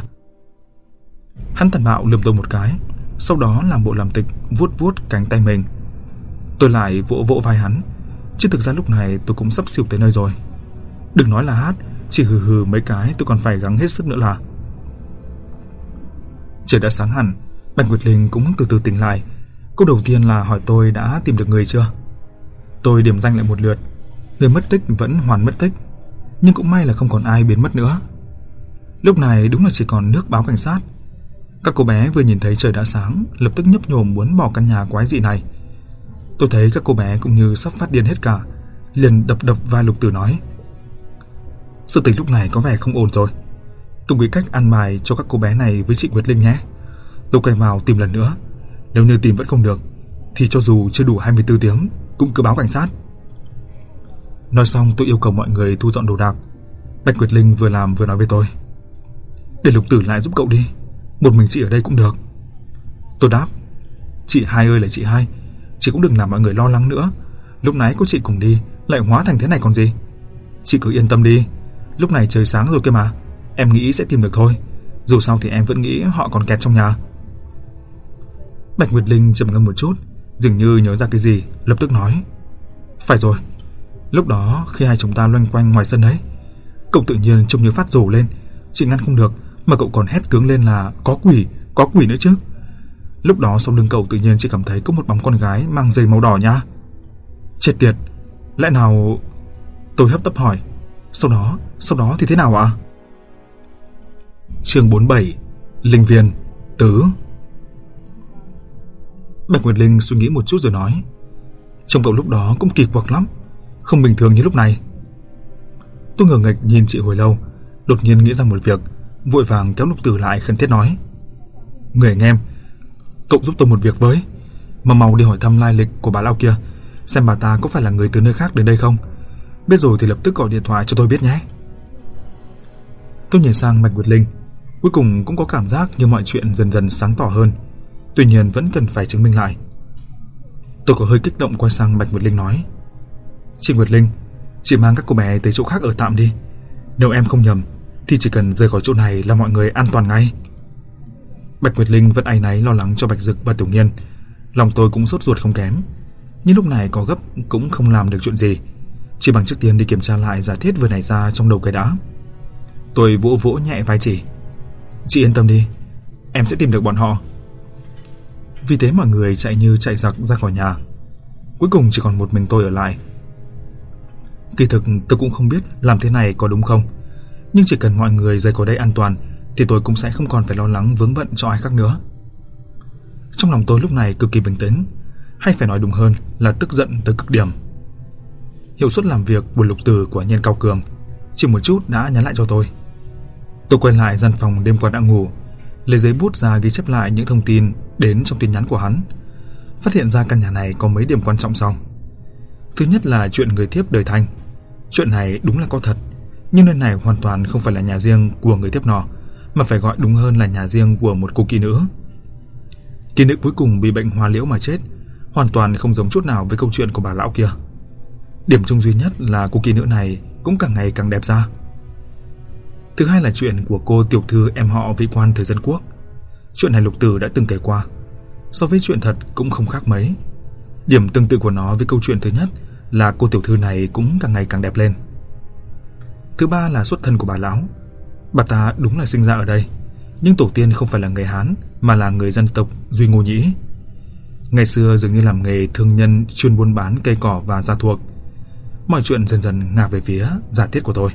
Hắn tàn bạo lườm tôi một cái, sau đó làm bộ làm tịch vuốt vuốt cánh tay mình. Tôi lại vỗ vỗ vai hắn, chứ thực ra lúc này tôi cũng sắp xỉu tới nơi rồi. Đừng nói là hát, chỉ hừ hừ mấy cái tôi còn phải gắng hết sức nữa là. Trời đã sáng hẳn, Bạch Nguyệt Linh cũng từ từ tỉnh lại. Câu đầu tiên là hỏi tôi đã tìm được người chưa. Tôi điểm danh lại một lượt, người mất tích vẫn hoàn mất tích, nhưng cũng may là không còn ai biến mất nữa. Lúc này đúng là chỉ còn nước báo cảnh sát. Các cô bé vừa nhìn thấy trời đã sáng, lập tức nhấp nhổm muốn bỏ căn nhà quái dị này. Tôi thấy các cô bé cũng như sắp phát điên hết cả, liền đập đập vai Lục Tử nói: "Sự tình lúc này có vẻ không ổn rồi. Tôi nghĩ cách ăn bài cho các cô bé này với chị Nguyệt Linh nhé. Tôi quay vào tìm lần nữa, nếu như tìm vẫn không được thì cho dù chưa đủ 24 tiếng cũng cứ báo cảnh sát." Nói xong tôi yêu cầu mọi người thu dọn đồ đạc. Bạch Nguyệt Linh vừa làm vừa nói với tôi: "Để Lục Tử lại giúp cậu đi, một mình chị ở đây cũng được." Tôi đáp: "Chị hai ơi là chị hai, chị cũng đừng làm mọi người lo lắng nữa. Lúc nãy có chị cùng đi lại hóa thành thế này còn gì. Chị cứ yên tâm đi, lúc này trời sáng rồi cơ mà, em nghĩ sẽ tìm được thôi. Dù sao thì em vẫn nghĩ họ còn kẹt trong nhà." Bạch Nguyệt Linh trầm ngâm một chút, dường như nhớ ra cái gì, lập tức nói: "Phải rồi, lúc đó khi hai chúng ta loanh quanh ngoài sân ấy, cậu tự nhiên trông như phát rồ lên, chị ngăn không được mà cậu còn hét cứng lên là có quỷ nữa chứ. Lúc đó sau lưng cậu tự nhiên chỉ cảm thấy có một bóng con gái mang giày màu đỏ nha." "Chết tiệt, lẽ nào..." Tôi hấp tấp hỏi: Sau đó thì thế nào ạ?" Chương 47: Linh Viên Tứ. Bạch Nguyệt Linh suy nghĩ một chút rồi nói: "Trông cậu lúc đó cũng kỳ quặc lắm, không bình thường như lúc này." Tôi ngờ nghệch nhìn chị hồi lâu, đột nhiên nghĩ ra một việc, vội vàng kéo Lục Tử lại khẩn thiết nói: "Người anh em, cậu giúp tôi một việc với. Mà mau đi hỏi thăm lai lịch của bà lão kia, xem bà ta có phải là người từ nơi khác đến đây không. Biết rồi thì lập tức gọi điện thoại cho tôi biết nhé. Tôi nhìn sang Bạch Nguyệt Linh, cuối cùng cũng có cảm giác như mọi chuyện dần dần sáng tỏ hơn. Tuy nhiên vẫn cần phải chứng minh lại. Tôi có hơi kích động quay sang Bạch Nguyệt Linh nói: "Chị Nguyệt Linh, chị mang các cô bé tới chỗ khác ở tạm đi. Nếu em không nhầm thì chỉ cần rời khỏi chỗ này là mọi người an toàn ngay." Bạch Nguyệt Linh vẫn áy náy lo lắng cho Bạch Dực và Tiểu Nghiên. Lòng tôi cũng sốt ruột không kém. Nhưng lúc này có gấp cũng không làm được chuyện gì, chỉ bằng trước tiên đi kiểm tra lại giả thiết vừa nảy ra trong đầu cái đã. Tôi vỗ vỗ nhẹ vai chị: "Chị yên tâm đi, em sẽ tìm được bọn họ." Vì thế mọi người chạy như chạy giặc ra khỏi nhà. Cuối cùng chỉ còn một mình tôi ở lại. Kỳ thực tôi cũng không biết làm thế này có đúng không, nhưng chỉ cần mọi người rời khỏi đây an toàn thì tôi cũng sẽ không còn phải lo lắng vướng bận cho ai khác nữa. Trong lòng tôi lúc này cực kỳ bình tĩnh, hay phải nói đúng hơn là tức giận tới cực điểm. Hiệu suất làm việc buổi lục tử của Nhiên cao cường, chỉ một chút đã nhắn lại cho tôi. Tôi quay lại gian phòng đêm qua đã ngủ, lấy giấy bút ra ghi chép lại những thông tin đến trong tin nhắn của hắn. Phát hiện ra căn nhà này có mấy điểm quan trọng sau. Thứ nhất là chuyện người thiếp đời Thanh. Chuyện này đúng là có thật, nhưng nơi này hoàn toàn không phải là nhà riêng của người thiếp nọ, mà phải gọi đúng hơn là nhà riêng của một cô kỹ nữ. Kỹ nữ cuối cùng bị bệnh hoa liễu mà chết, hoàn toàn không giống chút nào với câu chuyện của bà lão kia. Điểm chung duy nhất là cô kỹ nữ này cũng càng ngày càng đẹp ra. Thứ hai là chuyện của cô tiểu thư em họ vị quan thời dân quốc. Chuyện này lục tử đã từng kể qua, so với chuyện thật cũng không khác mấy. Điểm tương tự của nó với câu chuyện thứ nhất là cô tiểu thư này cũng càng ngày càng đẹp lên. Thứ ba là xuất thân của bà lão. Bà ta đúng là sinh ra ở đây, nhưng tổ tiên không phải là người Hán mà là người dân tộc Duy Ngô Nhĩ. Ngày xưa dường như làm nghề thương nhân chuyên buôn bán cây cỏ và gia thuộc. Mọi chuyện dần dần ngả về phía giả thiết của tôi.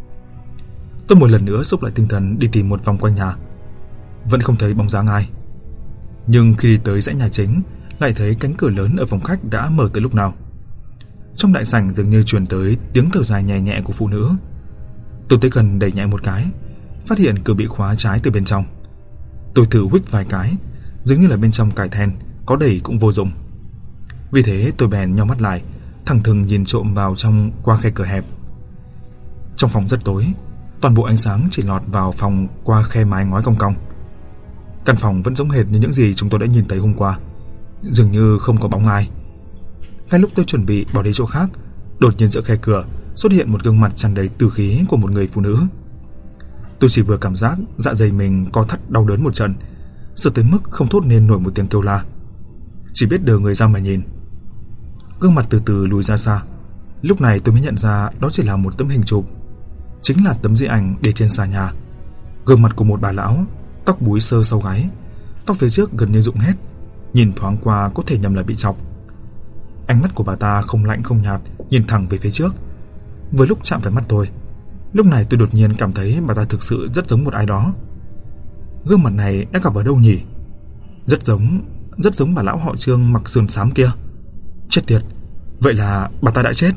Tôi một lần nữa xúc lại tinh thần đi tìm một vòng quanh nhà. Vẫn không thấy bóng dáng ai. Nhưng khi đi tới dãy nhà chính, lại thấy cánh cửa lớn ở phòng khách đã mở từ lúc nào. Trong đại sảnh dường như truyền tới tiếng thở dài nhẹ nhẹ của phụ nữ. Tôi tới gần đẩy nhẹ một cái, phát hiện cửa bị khóa trái từ bên trong. Tôi thử huých vài cái, dường như là bên trong cài then, có đẩy cũng vô dụng. Vì thế tôi bèn nheo mắt lại, thẳng thừng nhìn trộm vào trong qua khe cửa hẹp. Trong phòng rất tối, toàn bộ ánh sáng chỉ lọt vào phòng qua khe mái ngói cong cong. Căn phòng vẫn giống hệt như những gì chúng tôi đã nhìn thấy hôm qua, dường như không có bóng ai. Ngay lúc tôi chuẩn bị bỏ đi chỗ khác, đột nhiên giữa khe cửa xuất hiện một gương mặt tràn đầy tử khí của một người phụ nữ. Tôi chỉ vừa cảm giác dạ dày mình co thắt đau đớn một trận, sợ tới mức không thốt nên nổi một tiếng kêu la, chỉ biết đờ người ra mà nhìn. Gương mặt từ từ lùi ra xa. Lúc này tôi mới nhận ra đó chỉ là một tấm hình chụp, chính là tấm di ảnh để trên xà nhà. Gương mặt của một bà lão, tóc búi xơ sau gáy, tóc phía trước gần như rụng hết, nhìn thoáng qua có thể nhầm là bị chọc. Ánh mắt của bà ta không lạnh không nhạt, nhìn thẳng về phía trước. Vừa lúc chạm phải mắt tôi, lúc này tôi đột nhiên cảm thấy bà ta thực sự rất giống một ai đó. Gương mặt này đã gặp ở đâu nhỉ? Rất giống bà lão họ Trương mặc sườn xám kia. Chết tiệt, vậy là bà ta đã chết.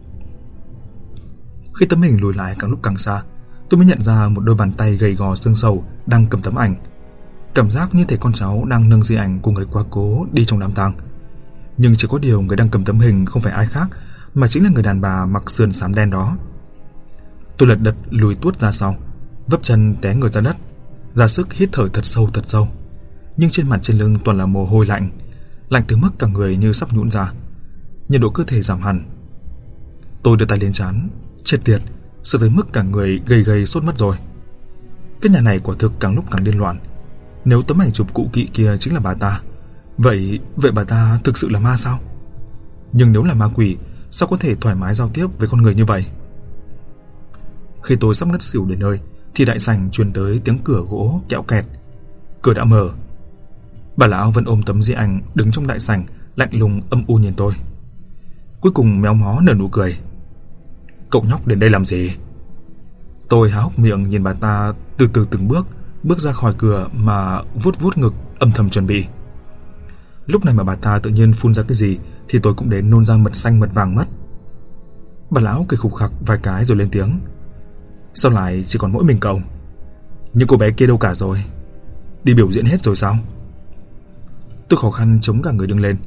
Khi tấm hình lùi lại càng lúc càng xa, tôi mới nhận ra một đôi bàn tay gầy gò xương sầu đang cầm tấm ảnh. Cảm giác như thể con cháu đang nâng di ảnh của người quá cố đi trong đám tang. Nhưng chỉ có điều người đang cầm tấm hình không phải ai khác, mà chính là người đàn bà mặc sườn xám đen đó. Tôi lật đật lùi tuốt ra sau, vấp chân té người ra đất, ra sức hít thở thật sâu. Nhưng trên mặt trên lưng toàn là mồ hôi lạnh, lạnh tới mức cả người như sắp nhũn ra. Nhiệt độ cơ thể giảm hẳn. Tôi đưa tay lên trán, chết tiệt, sợ tới mức cả người gầy sốt mất rồi. Cái nhà này quả thực càng lúc càng điên loạn. Nếu tấm ảnh chụp cũ kỹ kia chính là bà ta, vậy bà ta thực sự là ma sao? Nhưng nếu là ma quỷ, sao có thể thoải mái giao tiếp với con người như vậy? Khi tôi sắp ngất xỉu đến nơi thì đại sảnh truyền tới tiếng cửa gỗ kẽo kẹt. Cửa đã mở. Bà lão vẫn ôm tấm di ảnh đứng trong đại sảnh, lạnh lùng âm u nhìn tôi. Cuối cùng méo mó nở nụ cười. Cậu nhóc đến đây làm gì? Tôi há hốc miệng nhìn bà ta từ từ từng bước ra khỏi cửa mà vuốt ngực âm thầm chuẩn bị. Lúc này mà bà ta tự nhiên phun ra cái gì thì tôi cũng đến nôn ra mật xanh mật vàng mất. Bà lão cười khục khặc vài cái rồi lên tiếng. Sao lại chỉ còn mỗi mình cậu? Nhưng cô bé kia đâu cả rồi? Đi biểu diễn hết rồi sao? Tôi khó khăn chống cả người đứng lên,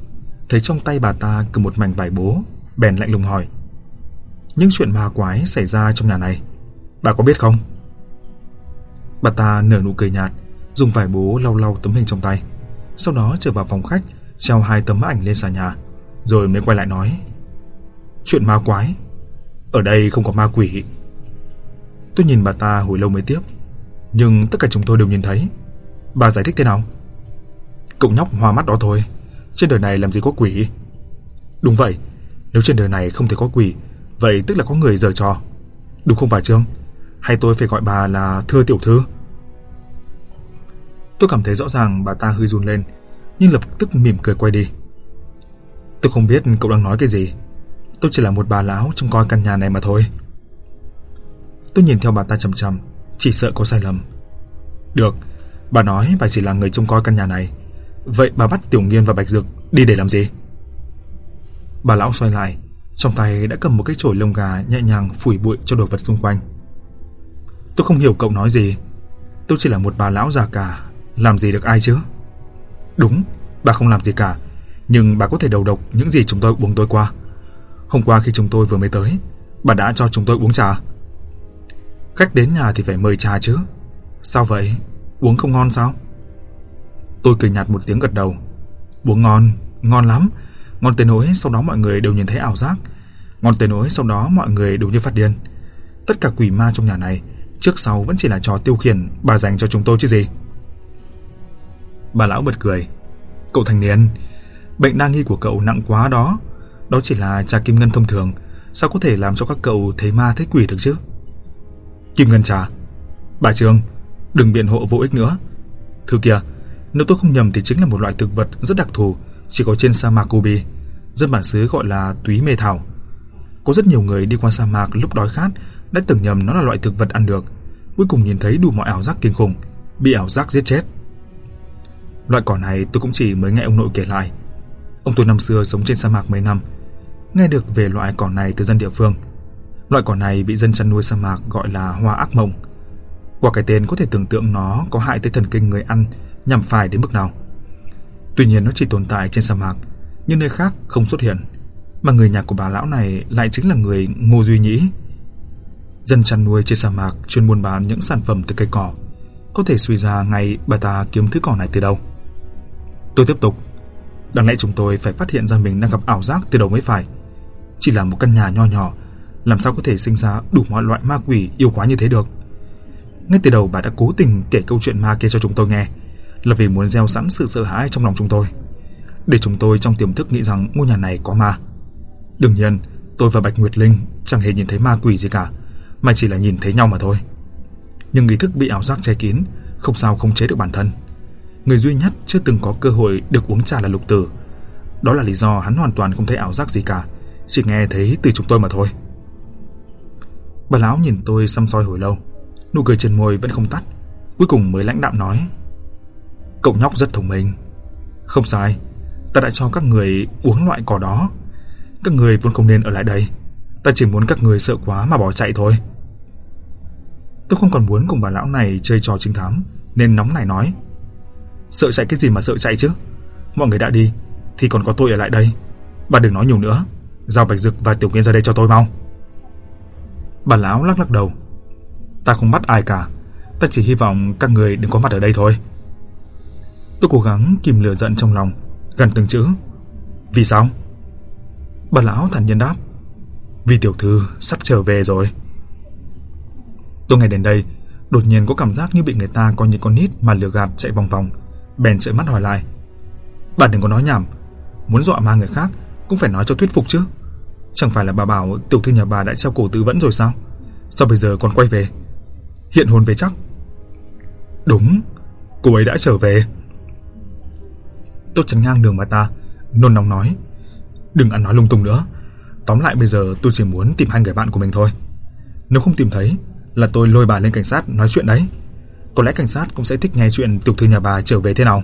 thấy trong tay bà ta cầm một mảnh vải bố, bèn lạnh lùng hỏi: "Những chuyện ma quái xảy ra trong nhà này, bà có biết không?" Bà ta nở nụ cười nhạt, dùng vải bố lau lau tấm hình trong tay, sau đó trở vào phòng khách, treo 2 tấm ảnh lên xà nhà, rồi mới quay lại nói: "Chuyện ma quái? Ở đây không có ma quỷ." Tôi nhìn bà ta hồi lâu mới tiếp: "Nhưng tất cả chúng tôi đều nhìn thấy. Bà giải thích thế nào?" "Cậu nhóc hoa mắt đó thôi. Trên đời này làm gì có quỷ?" "Đúng vậy. Nếu trên đời này không thể có quỷ, vậy tức là có người giở trò. Đúng không bà Trương? Hay tôi phải gọi bà là thưa tiểu thư?" Tôi cảm thấy rõ ràng bà ta hơi run lên, nhưng lập tức mỉm cười quay đi. "Tôi không biết cậu đang nói cái gì. Tôi chỉ là một bà lão trông coi căn nhà này mà thôi." Tôi nhìn theo bà ta chằm chằm, chỉ sợ có sai lầm. "Được, bà nói bà chỉ là người trông coi căn nhà này. Vậy bà bắt Tiểu Nghiên và Bạch Dược đi để làm gì?" Bà lão xoay lại, trong tay đã cầm một cái chổi lông gà, nhẹ nhàng phủi bụi cho đồ vật xung quanh. "Tôi không hiểu cậu nói gì. Tôi chỉ là một bà lão già cả, làm gì được ai chứ?" "Đúng, bà không làm gì cả, nhưng bà có thể đầu độc những gì chúng tôi uống tối qua. Hôm qua khi chúng tôi vừa mới tới, bà đã cho chúng tôi uống trà." "Khách đến nhà thì phải mời trà chứ. Sao vậy? Uống không ngon sao?" Tôi cười nhạt một tiếng gật đầu. "Uống ngon, ngon lắm. Ngon tới nỗi sau đó mọi người đều nhìn thấy ảo giác. Ngon tới nỗi sau đó mọi người đều như phát điên. Tất cả quỷ ma trong nhà này, trước sau vẫn chỉ là trò tiêu khiển bà dành cho chúng tôi chứ gì." Bà lão bật cười. "Cậu thanh niên, bệnh đa nghi của cậu nặng quá đó. Đó chỉ là trà kim ngân thông thường, sao có thể làm cho các cậu thấy ma thấy quỷ được chứ?" "Kim ngân trà? Bà Trương, đừng biện hộ vô ích nữa. Thứ kia, nếu tôi không nhầm thì chính là một loại thực vật rất đặc thù, chỉ có trên sa mạc Gobi, dân bản xứ gọi là túy mê thảo. Có rất nhiều người đi qua sa mạc lúc đói khát đã tưởng nhầm nó là loại thực vật ăn được, cuối cùng nhìn thấy đủ mọi ảo giác kinh khủng, bị ảo giác giết chết. Loại cỏ này tôi cũng chỉ mới nghe ông nội kể lại. Ông tôi năm xưa sống trên sa mạc mấy năm, nghe được về loại cỏ này từ dân địa phương. Loại cỏ này bị dân chăn nuôi sa mạc gọi là hoa ác mộng. Qua cái tên có thể tưởng tượng nó có hại tới thần kinh người ăn nhằm phải đến mức nào. Tuy nhiên nó chỉ tồn tại trên sa mạc, nhưng nơi khác không xuất hiện, mà người nhà của bà lão này lại chính là người Ngô Duy Nhĩ. Dân chăn nuôi trên sa mạc chuyên buôn bán những sản phẩm từ cây cỏ. Có thể suy ra ngay bà ta kiếm thứ cỏ này từ đâu." Tôi tiếp tục. "Đáng lẽ chúng tôi phải phát hiện ra mình đang gặp ảo giác từ đầu mới phải. Chỉ là một căn nhà nho nhỏ, làm sao có thể sinh ra đủ mọi loại ma quỷ yêu quái như thế được. Ngay từ đầu bà đã cố tình kể câu chuyện ma kia cho chúng tôi nghe, là vì muốn gieo sẵn sự sợ hãi trong lòng chúng tôi, để chúng tôi trong tiềm thức nghĩ rằng ngôi nhà này có ma. Đương nhiên, tôi và Bạch Nguyệt Linh chẳng hề nhìn thấy ma quỷ gì cả, mà chỉ là nhìn thấy nhau mà thôi. Nhưng ý thức bị ảo giác che kín, không sao khống chế được bản thân. Người duy nhất chưa từng có cơ hội được uống trà là Lục Tử. Đó là lý do hắn hoàn toàn không thấy ảo giác gì cả, chỉ nghe thấy từ chúng tôi mà thôi." Bà lão nhìn tôi săm soi hồi lâu, nụ cười trên môi vẫn không tắt, cuối cùng mới lãnh đạm nói: "Cậu nhóc rất thông minh. Không sai, ta đã cho các người uống loại cỏ đó. Các người vốn không nên ở lại đây. Ta chỉ muốn các người sợ quá mà bỏ chạy thôi." Tôi không còn muốn cùng bà lão này chơi trò trinh thám, nên nóng nảy nói: "Sợ chạy cái gì mà sợ chạy chứ? Mọi người đã đi thì còn có tôi ở lại đây. Bà đừng nói nhiều nữa, giao Bạch Dực và Tiểu Nghiên ra đây cho tôi mau." Bà lão lắc lắc đầu. "Ta không bắt ai cả, ta chỉ hy vọng các người đừng có mặt ở đây thôi." Tôi cố gắng kìm lửa giận trong lòng, gần từng chữ. "Vì sao?" Bà lão thản nhiên đáp: "Vì tiểu thư sắp trở về rồi." Tôi nghe đến đây, đột nhiên có cảm giác như bị người ta coi như con nít mà lừa gạt chạy vòng vòng, bèn trợn mắt hỏi lại: "Bà đừng có nói nhảm, muốn dọa ma người khác cũng phải nói cho thuyết phục chứ. Chẳng phải là bà bảo tiểu thư nhà bà đã treo cổ tự vẫn rồi sao? Sao bây giờ còn quay về? Hiện hồn về chắc?" "Đúng, cô ấy đã trở về." Tôi chắn ngang đường bà ta, nôn nóng nói: "Đừng ăn nói lung tung nữa. Tóm lại bây giờ tôi chỉ muốn tìm 2 người bạn của mình thôi. Nếu không tìm thấy là tôi lôi bà lên cảnh sát nói chuyện đấy. Có lẽ cảnh sát cũng sẽ thích nghe chuyện tiểu thư nhà bà trở về thế nào."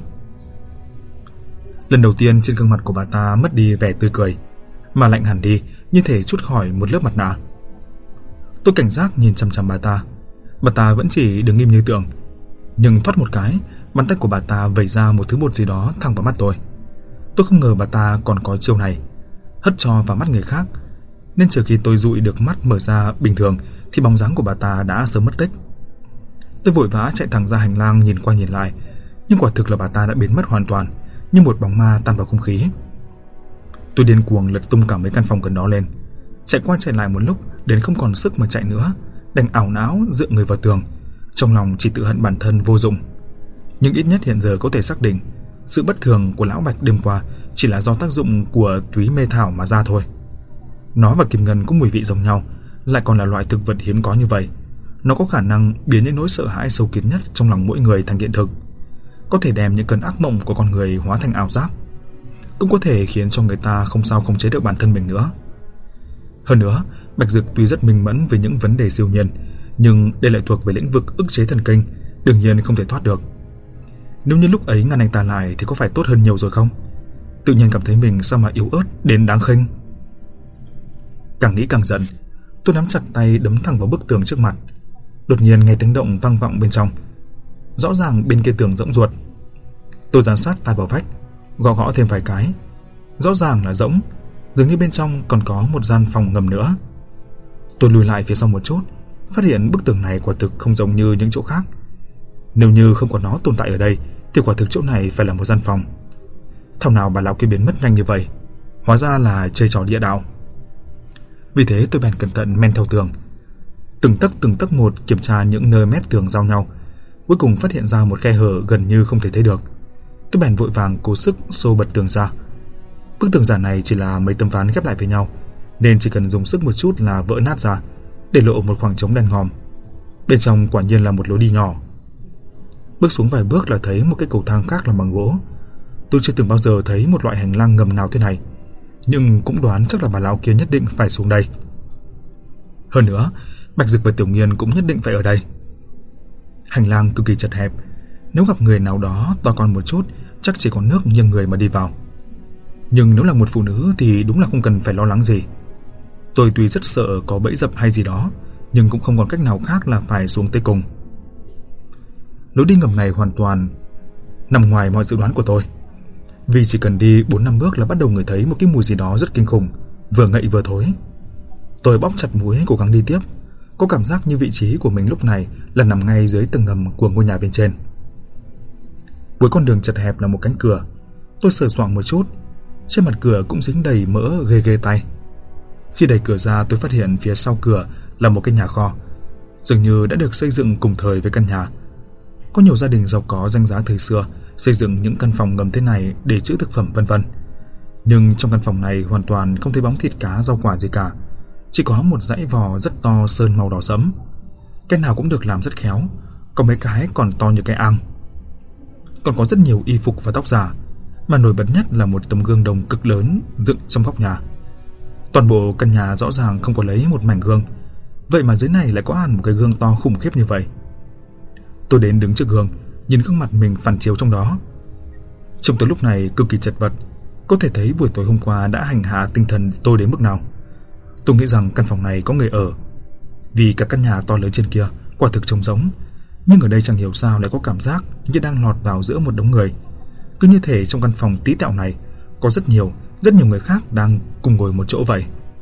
Lần đầu tiên trên gương mặt của bà ta mất đi vẻ tươi cười, mà lạnh hẳn đi như thể trút khỏi một lớp mặt nạ. Tôi cảnh giác nhìn chằm chằm bà ta. Bà ta vẫn chỉ đứng im như tượng, nhưng thoát một cái, bàn tay của bà ta vẩy ra một thứ bột gì đó thẳng vào mắt tôi. Tôi không ngờ bà ta còn có chiêu này, hất cho vào mắt người khác, nên chờ khi tôi dụi được mắt mở ra bình thường thì bóng dáng của bà ta đã sớm mất tích. Tôi vội vã chạy thẳng ra hành lang nhìn qua nhìn lại, nhưng quả thực là bà ta đã biến mất hoàn toàn, như một bóng ma tan vào không khí. Tôi điên cuồng lật tung cả mấy căn phòng gần đó lên, chạy qua chạy lại một lúc đến không còn sức mà chạy nữa, đành ảo não dựa người vào tường, trong lòng chỉ tự hận bản thân vô dụng. Nhưng ít nhất hiện giờ có thể xác định sự bất thường của lão Bạch đêm qua chỉ là do tác dụng của túy mê thảo mà ra thôi. Nó và kim ngân có mùi vị giống nhau, lại còn là loại thực vật hiếm có như vậy. Nó có khả năng biến những nỗi sợ hãi sâu kín nhất trong lòng mỗi người thành hiện thực, có thể đem những cơn ác mộng của con người hóa thành ảo giác, cũng có thể khiến cho người ta không sao khống chế được bản thân mình nữa. Hơn nữa, Bạch Dực tuy rất minh mẫn về những vấn đề siêu nhiên, nhưng đây lại thuộc về lĩnh vực ức chế thần kinh, đương nhiên không thể thoát được. Nếu như lúc ấy ngăn anh ta lại thì có phải tốt hơn nhiều rồi không? Tự nhiên cảm thấy mình sao mà yếu ớt đến đáng khinh. Càng nghĩ càng giận, tôi nắm chặt tay đấm thẳng vào bức tường trước mặt. Đột nhiên nghe tiếng động vang vọng bên trong. Rõ ràng bên kia tường rỗng ruột. Tôi dán sát tai vào vách, gõ gõ thêm vài cái. Rõ ràng là rỗng, dường như bên trong còn có một gian phòng ngầm nữa. Tôi lùi lại phía sau một chút, phát hiện bức tường này quả thực không giống như những chỗ khác. Nếu như không có nó tồn tại ở đây thì quả thực chỗ này phải là một gian phòng. Thảo nào bà lão kia biến mất nhanh như vậy, hóa ra là chơi trò địa đạo. Vì thế tôi bèn cẩn thận men theo tường, từng tấc một kiểm tra những nơi mép tường giao nhau. Cuối cùng phát hiện ra một khe hở gần như không thể thấy được. Tôi bèn vội vàng cố sức xô bật tường ra. Bức tường giả này chỉ là mấy tấm ván ghép lại với nhau, nên chỉ cần dùng sức một chút là vỡ nát ra, để lộ một khoảng trống đen ngòm. Bên trong quả nhiên là một lối đi nhỏ. Bước xuống vài bước là thấy một cái cầu thang khác làm bằng gỗ. Tôi chưa từng bao giờ thấy một loại hành lang ngầm nào thế này, nhưng cũng đoán chắc là bà lão kia nhất định phải xuống đây. Hơn nữa, Bạch Dực và Tiểu Nghiên cũng nhất định phải ở đây. Hành lang cực kỳ chật hẹp, nếu gặp người nào đó to con một chút chắc chỉ có nước nghiêng người mà đi vào. Nhưng nếu là một phụ nữ thì đúng là không cần phải lo lắng gì. Tôi tuy rất sợ có bẫy dập hay gì đó, nhưng cũng không còn cách nào khác là phải xuống tới cùng. Lối đi ngầm này hoàn toàn nằm ngoài mọi dự đoán của tôi, vì chỉ cần đi 4-5 bước là bắt đầu ngửi thấy một cái mùi gì đó rất kinh khủng, vừa ngậy vừa thối. Tôi bóp chặt mũi cố gắng đi tiếp, có cảm giác như vị trí của mình lúc này là nằm ngay dưới tầng ngầm của ngôi nhà bên trên. Cuối con đường chật hẹp là một cánh cửa. Tôi sờ soạng một chút, trên mặt cửa cũng dính đầy mỡ ghê ghê tay. Khi đẩy cửa ra tôi phát hiện phía sau cửa là một cái nhà kho, dường như đã được xây dựng cùng thời với căn nhà. Có nhiều gia đình giàu có danh giá thời xưa xây dựng những căn phòng ngầm thế này để trữ thực phẩm vân vân. Nhưng trong căn phòng này hoàn toàn không thấy bóng thịt cá rau quả gì cả, chỉ có một dãy vò rất to sơn màu đỏ sẫm. Cái nào cũng được làm rất khéo, có mấy cái còn to như cái ang. Còn có rất nhiều y phục và tóc giả, mà nổi bật nhất là một tấm gương đồng cực lớn dựng trong góc nhà. Toàn bộ căn nhà rõ ràng không có lấy một mảnh gương, vậy mà dưới này lại có hẳn một cái gương to khủng khiếp như vậy. Tôi đến đứng trước gương, nhìn gương mặt mình phản chiếu trong đó. Trông tôi lúc này cực kỳ chật vật, có thể thấy buổi tối hôm qua đã hành hạ tinh thần tôi đến mức nào. Tôi nghĩ rằng căn phòng này có người ở, vì cả căn nhà to lớn trên kia quả thực trống rỗng, nhưng ở đây chẳng hiểu sao lại có cảm giác như đang lọt vào giữa một đống người. Cứ như thể trong căn phòng tí tẹo này có rất nhiều người khác đang cùng ngồi một chỗ vậy.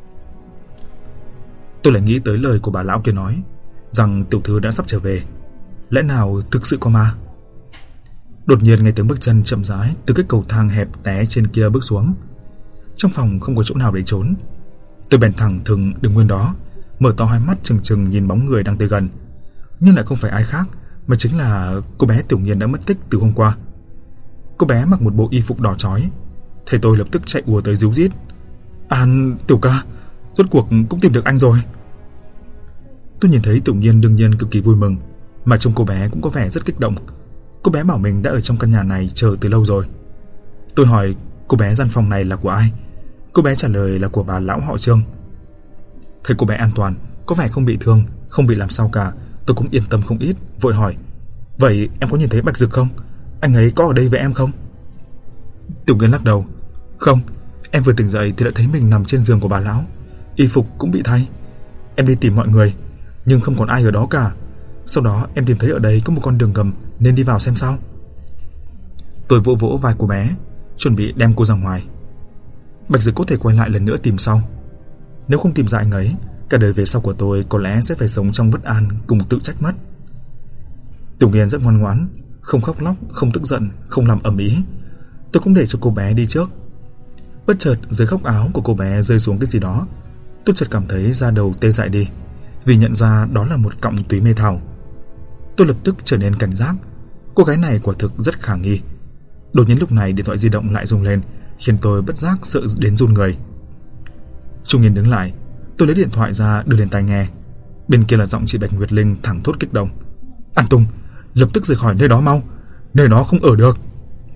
Tôi lại nghĩ tới lời của bà lão kia nói rằng tiểu thư đã sắp trở về. Lẽ nào thực sự có ma? Đột nhiên nghe tiếng bước chân chậm rãi từ cái cầu thang hẹp té trên kia bước xuống. Trong phòng không có chỗ nào để trốn. Tôi bèn thẳng thừng đứng nguyên đó, mở to hai mắt trừng trừng nhìn bóng người đang tới gần. Nhưng lại không phải ai khác, mà chính là cô bé Tiểu Nghiên đã mất tích từ hôm qua. Cô bé mặc một bộ y phục đỏ chói. Thấy tôi lập tức chạy ùa tới ríu rít: "An, Tiểu ca, rốt cuộc cũng tìm được anh rồi." Tôi nhìn thấy Tiểu Nghiên đương nhiên cực kỳ vui mừng, mà trông cô bé cũng có vẻ rất kích động. Cô bé bảo mình đã ở trong căn nhà này chờ từ lâu rồi. Tôi hỏi cô bé gian phòng này là của ai. Cô bé trả lời là của bà lão họ Trương. Thấy cô bé an toàn, có vẻ không bị thương, không bị làm sao cả, tôi cũng yên tâm không ít, vội hỏi: "Vậy em có nhìn thấy Bạch Dực không? Anh ấy có ở đây với em không?" Tiểu Nghiên lắc đầu: "Không, em vừa tỉnh dậy thì đã thấy mình nằm trên giường của bà lão, y phục cũng bị thay. Em đi tìm mọi người, nhưng không còn ai ở đó cả. Sau đó em tìm thấy ở đây có một con đường ngầm nên đi vào xem sao." Tôi vỗ vỗ vai cô bé: chuẩn bị đem cô ra ngoài. Bạch Dực có thể quay lại lần nữa tìm sau. Nếu không tìm ra anh ấy, cả đời về sau của tôi có lẽ sẽ phải sống trong bất an cùng tự trách mất. Tiểu Nghiên rất ngoan ngoãn, không khóc lóc, không tức giận, không làm ầm ĩ. Tôi cũng để cho cô bé đi trước. Bất chợt dưới góc áo của cô bé rơi xuống cái gì đó. Tôi chợt cảm thấy da đầu tê dại đi, vì nhận ra đó là một cọng túy mê thảo. Tôi lập tức trở nên cảnh giác. Cô gái này quả thực rất khả nghi. Đột nhiên lúc này điện thoại di động lại rung lên, khiến tôi bất giác sợ đến run người. Trung Nghiên đứng lại. Tôi lấy điện thoại ra đưa lên tai nghe. Bên kia là giọng chị Bạch Nguyệt Linh thẳng thốt kích động. An Tùng, lập tức rời khỏi nơi đó mau, nơi đó không ở được.